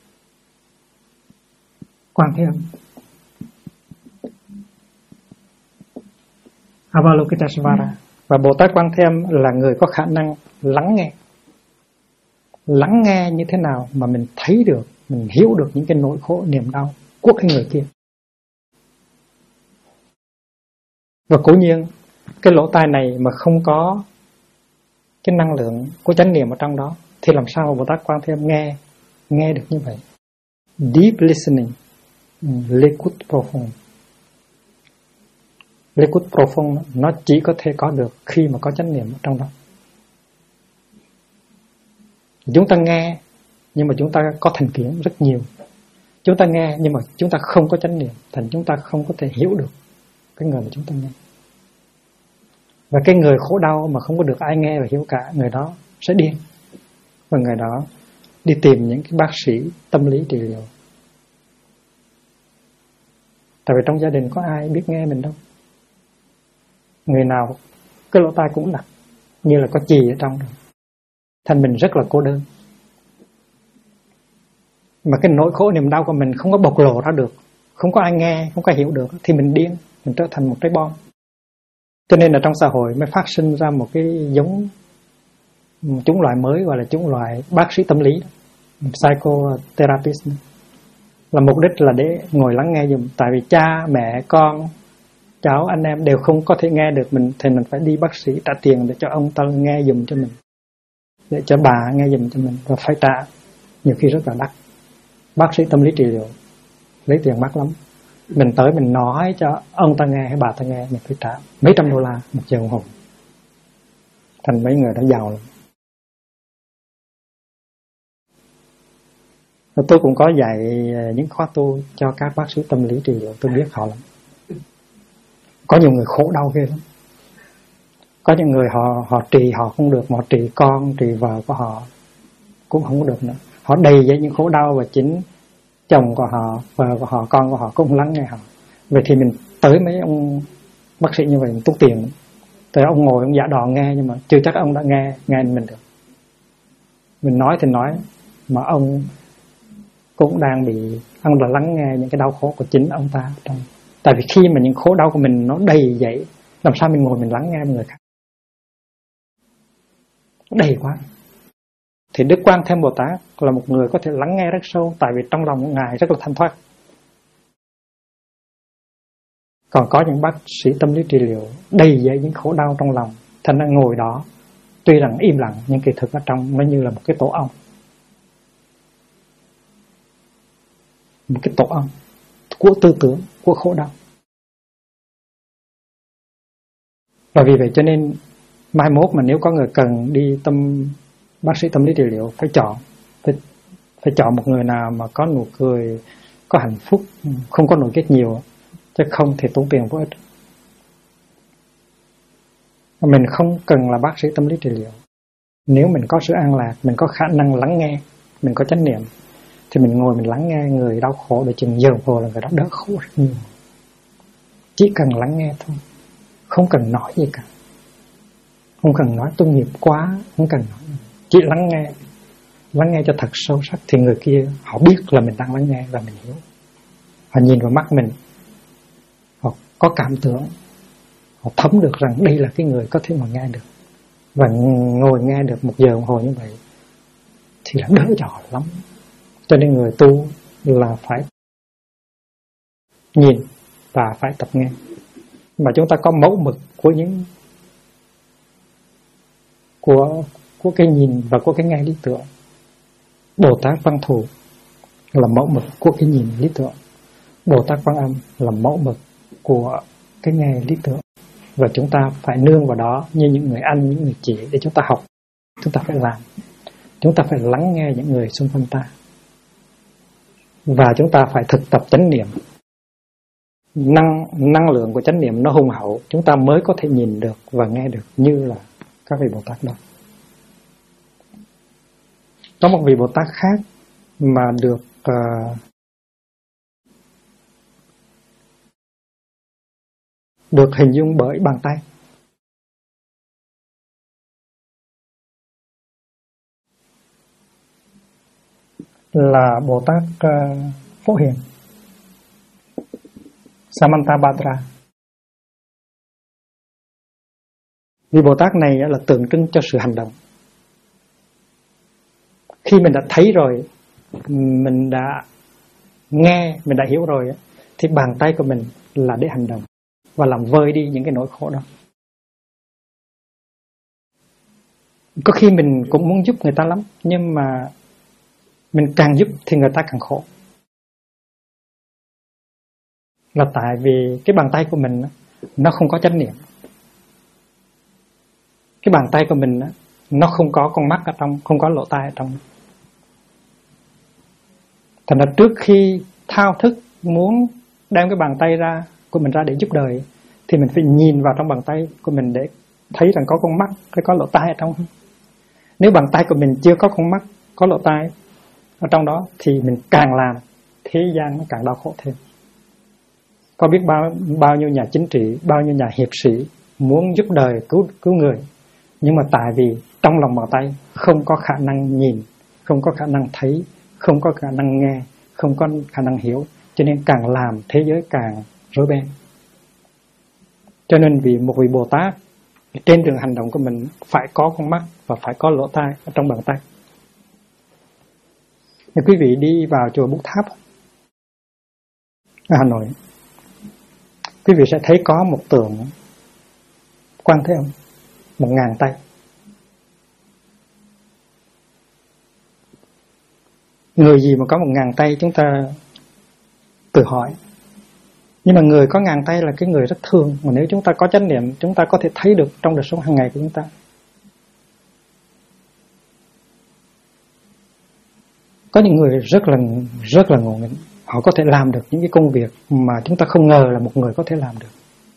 Quan Thế Âm, Avalokiteshvara. Và Bồ Tát Quan Thế Âm là người có khả năng lắng nghe. Lắng nghe như thế nào mà mình thấy được, mình hiểu được những cái nỗi khổ niềm đau của cái người kia. Và cố nhiên cái lỗ tai này mà không có cái năng lượng của chánh niệm ở trong đó thì làm sao mà Bồ Tát Quan Thế Âm nghe được như vậy. Deep listening, l'écoute profonde. L'écoute profonde nó chỉ có thể có được khi mà có chánh niệm ở trong đó. Chúng ta nghe nhưng mà chúng ta có thành kiến rất nhiều. Chúng ta nghe nhưng mà chúng ta không có chánh niệm, thành chúng ta không có thể hiểu được cái người mà chúng ta nghe. Và cái người khổ đau mà không có được ai nghe và hiểu cả, người đó sẽ điên. Và người đó đi tìm những cái bác sĩ tâm lý trị liệu. Tại vì trong gia đình có ai biết nghe mình đâu. Người nào cái lỗ tai cũng đặt như là có chì ở trong rồi. Thành mình rất là cô đơn. Mà cái nỗi khổ niềm đau của mình không có bộc lộ ra được, không có ai nghe, không có hiểu được, thì mình điên, mình trở thành một trái bom. Cho nên là trong xã hội mới phát sinh ra một cái chủng loại mới gọi là chủng loại bác sĩ tâm lý, psychotherapist. Là mục đích là để ngồi lắng nghe dùm. Tại vì cha, mẹ, con, cháu, anh em đều không có thể nghe được mình, thì mình phải đi bác sĩ trả tiền để cho ông ta nghe dùm cho mình, để cho bà nghe dùm cho mình, và phải trả nhiều khi rất là đắt. Bác sĩ tâm lý trị liệu lấy tiền mắc lắm. Mình tới mình nói cho ông ta nghe hay bà ta nghe, mình phải trả mấy trăm đô la một giờ đồng hồ. Thành mấy người đã giàu lắm. Tôi cũng có dạy những khóa tu cho các bác sĩ tâm lý trị liệu, tôi biết họ lắm. Có nhiều người khổ đau ghê lắm. Có những người họ trì họ không được, mà họ trì con, trì vợ của họ cũng không có được nữa. Họ đầy với những khổ đau và chính chồng của họ, vợ của họ, con của họ cũng không lắng nghe họ. Vậy thì mình tới mấy ông bác sĩ như vậy mình tốn tiền. Tới ông ngồi ông giả đò nghe, nhưng mà chưa chắc ông đã nghe mình được. Mình nói thì nói, mà ông cũng đang bị, ông là lắng nghe những cái đau khổ của chính ông ta trong. Tại vì khi mà những khổ đau của mình nó đầy vậy, làm sao mình ngồi mình lắng nghe người khác? Đầy quá. Thì Đức Quan Thế Âm Bồ Tát là một người có thể lắng nghe rất sâu, tại vì trong lòng của Ngài rất là thanh thoát. Còn có những bác sĩ tâm lý trị liệu đầy dẫy những khổ đau trong lòng, thành ra ngồi đó tuy rằng im lặng nhưng kỳ thực ở trong nó như là một cái tổ ong. Một cái tổ ong của tư tưởng, của khổ đau. Và vì vậy cho nên mai mốt mà nếu có người cần đi bác sĩ tâm lý trị liệu phải chọn một người nào mà có nụ cười, có hạnh phúc, không có nỗi ghét nhiều, chứ không thì tốn tiền vô ích. Mình không cần là bác sĩ tâm lý trị liệu. Nếu mình có sự an lạc, mình có khả năng lắng nghe, mình có chánh niệm, thì mình ngồi mình lắng nghe người đau khổ để chừng giờ vô là người đó đỡ khổ rất nhiều. Chỉ cần lắng nghe thôi, không cần nói gì cả, không cần nói tôi nghiệp quá, không cần nói, chỉ lắng nghe cho thật sâu sắc, thì người kia họ biết là mình đang lắng nghe và mình hiểu. Họ nhìn vào mắt mình, họ có cảm tưởng, họ thấm được rằng đây là cái người có thể mà nghe được. Và ngồi nghe được một giờ đồng hồ như vậy thì là đỡ cho họ lắm. Cho nên người tu là phải nhìn và phải tập nghe. Mà chúng ta có mẫu mực của của cái nhìn và của cái nghe lý tưởng. Bồ Tát Văn Thù là mẫu mực của cái nhìn lý tưởng. Bồ Tát Quan Âm là mẫu mực của cái nghe lý tưởng. Và chúng ta phải nương vào đó như những người anh, những người chị để chúng ta học. Chúng ta phải làm. Chúng ta phải lắng nghe những người xung quanh ta. Và chúng ta phải thực tập chánh niệm. Năng lượng của chánh niệm nó hùng hậu, chúng ta mới có thể nhìn được và nghe được như là các vị Bồ Tát đó. Có một vị Bồ Tát khác mà được hình dung bởi bàn tay. Là Bồ Tát Phổ Hiền, Samantabhadra. Vị Bồ Tát này là tượng trưng cho sự hành động. Khi mình đã thấy rồi, mình đã nghe, mình đã hiểu rồi, thì bàn tay của mình là để hành động và làm vơi đi những cái nỗi khổ đó. Có khi mình cũng muốn giúp người ta lắm, nhưng mà mình càng giúp thì người ta càng khổ. Là tại vì cái bàn tay của mình nó không có chánh niệm. Cái bàn tay của mình nó không có con mắt ở trong, không có lỗ tai ở trong. Thành ra trước khi thao thức muốn đem cái bàn tay của mình ra để giúp đời, thì mình phải nhìn vào trong bàn tay của mình để thấy rằng có con mắt, có lỗ tai ở trong. Nếu bàn tay của mình chưa có con mắt, có lỗ tai ở trong đó, thì mình càng làm thế gian nó càng đau khổ thêm. Có biết bao nhiêu nhà chính trị, bao nhiêu nhà hiệp sĩ muốn giúp đời, cứu người, nhưng mà tại vì trong lòng bàn tay không có khả năng nhìn, không có khả năng thấy, không có khả năng nghe, không có khả năng hiểu, cho nên càng làm thế giới càng rối beng. Cho nên vì một vị Bồ Tát, trên đường hành động của mình phải có con mắt và phải có lỗ tai ở trong bàn tay. Nếu quý vị đi vào chùa Bút Tháp ở Hà Nội, quý vị sẽ thấy có một tượng Quan Thế Âm 1000 tay. Người gì mà có 1000 tay chúng ta tự hỏi. Nhưng mà người có 1000 tay là cái người rất thương, mà nếu chúng ta có chánh niệm, chúng ta có thể thấy được trong đời sống hàng ngày của chúng ta. Có những người rất là ngộ nghĩnh, họ có thể làm được những cái công việc mà chúng ta không ngờ là một người có thể làm được.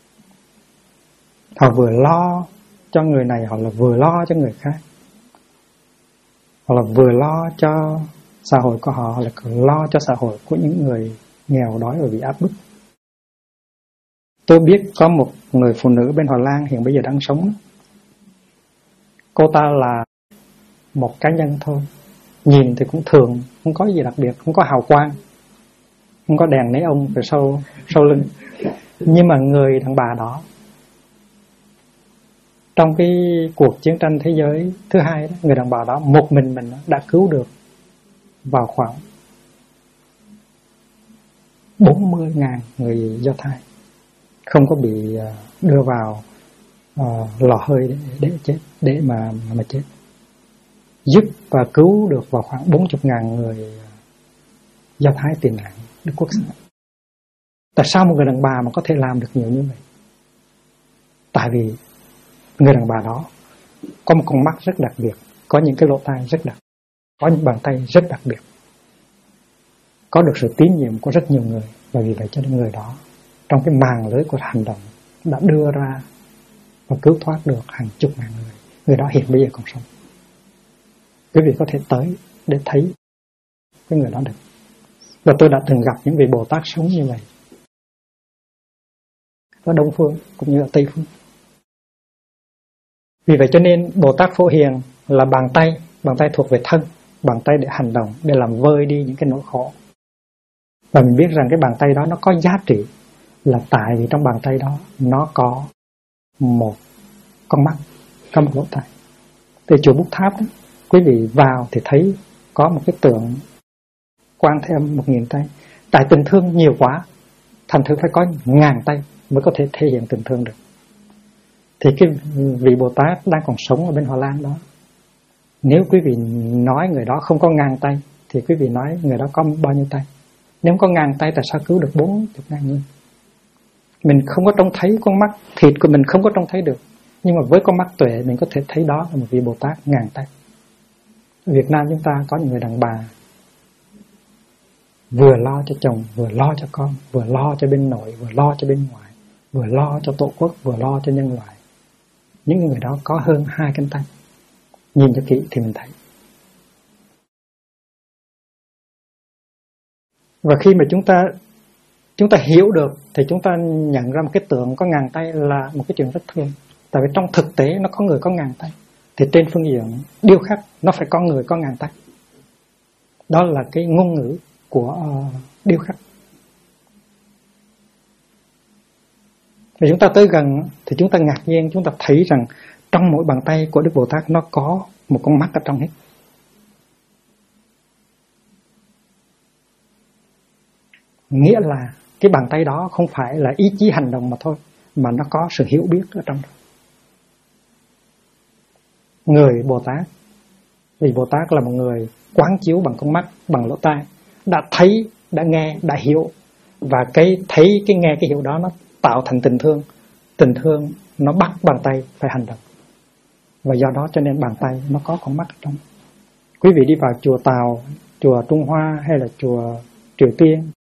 Họ vừa lo cho người này, họ là vừa lo cho người khác. Họ là vừa lo cho xã hội của họ, là lo cho xã hội của những người nghèo đói và bị áp bức. Tôi biết có một người phụ nữ bên Hà Lan hiện bây giờ đang sống. Cô ta là một cá nhân thôi, nhìn thì cũng thường, không có gì đặc biệt, không có hào quang, không có đèn neon ở sau lưng. Nhưng mà người đàn bà đó, trong cái cuộc chiến tranh thế giới thứ hai đó, người đàn bà đó một mình đã cứu được vào khoảng 40.000 người Do Thái không có bị đưa vào lò hơi để chết, để mà chết. Giúp và cứu được vào khoảng 40.000 người Do Thái tị nạn Đức Quốc xã. Tại sao một người đàn bà mà có thể làm được nhiều như vậy? Tại vì người đàn bà đó có một con mắt rất đặc biệt, có những cái lỗ tai rất đặc, có những bàn tay rất đặc biệt, có được sự tín nhiệm của rất nhiều người. Và vì vậy cho nên người đó trong cái màn lưới của hành động đã đưa ra và cứu thoát được hàng chục ngàn người. Người đó hiện bây giờ còn sống. Quý vị có thể tới để thấy cái người đó được. Và tôi đã từng gặp những vị Bồ Tát sống như vậy ở Đông Phương cũng như ở Tây Phương. Vì vậy cho nên Bồ Tát Phổ Hiền là bàn tay thuộc về thân, bàn tay để hành động, để làm vơi đi những cái nỗi khổ. Và mình biết rằng cái bàn tay đó nó có giá trị là tại vì trong bàn tay đó nó có một con mắt, có một lỗ tai. Từ chùa Bút Tháp đó, quý vị vào thì thấy có một cái tượng Quan Thế Âm 1000 tay. Tại tình thương nhiều quá, thành thử phải có 1000 tay mới có thể thể hiện tình thương được. Thì cái vị Bồ Tát đang còn sống ở bên Hà Lan đó, nếu quý vị nói người đó không có 1000 tay thì quý vị nói người đó có bao nhiêu tay? Nếu có 1000 tay tại sao cứu được 40.000 người? Mình không có trông thấy con mắt thịt của mình, không có trông thấy được, nhưng mà với con mắt tuệ mình có thể thấy đó là một vị Bồ Tát 1000 tay. Ở Việt Nam chúng ta có những người đàn bà vừa lo cho chồng, vừa lo cho con, vừa lo cho bên nội, vừa lo cho bên ngoài, vừa lo cho tổ quốc, vừa lo cho nhân loại. Những người đó có hơn 2 cánh tay. Nhìn cho kỹ thì mình thấy. Và khi mà chúng ta hiểu được thì chúng ta nhận ra một cái tượng có 1000 tay là một cái chuyện rất thường. Tại vì trong thực tế nó có người có 1000 tay, thì trên phương diện điêu khắc nó phải có người có 1000 tay. Đó là cái ngôn ngữ của điêu khắc. Và chúng ta tới gần thì chúng ta ngạc nhiên, chúng ta thấy rằng Trong mỗi bàn tay của Đức Bồ Tát nó có một con mắt ở trong hết. Nghĩa là cái bàn tay đó không phải là ý chí hành động mà thôi, mà nó có sự hiểu biết ở trong đó. Người Bồ Tát, vì Bồ Tát là một người quán chiếu bằng con mắt, bằng lỗ tai, đã thấy, đã nghe, đã hiểu. Và cái thấy, cái nghe, cái hiểu đó nó tạo thành tình thương. Tình thương nó bắt bàn tay phải hành động. Và do đó cho nên bàn tay nó có con mắt ở trong. Quý vị đi vào chùa Tàu, chùa Trung Hoa hay là chùa Triều Tiên,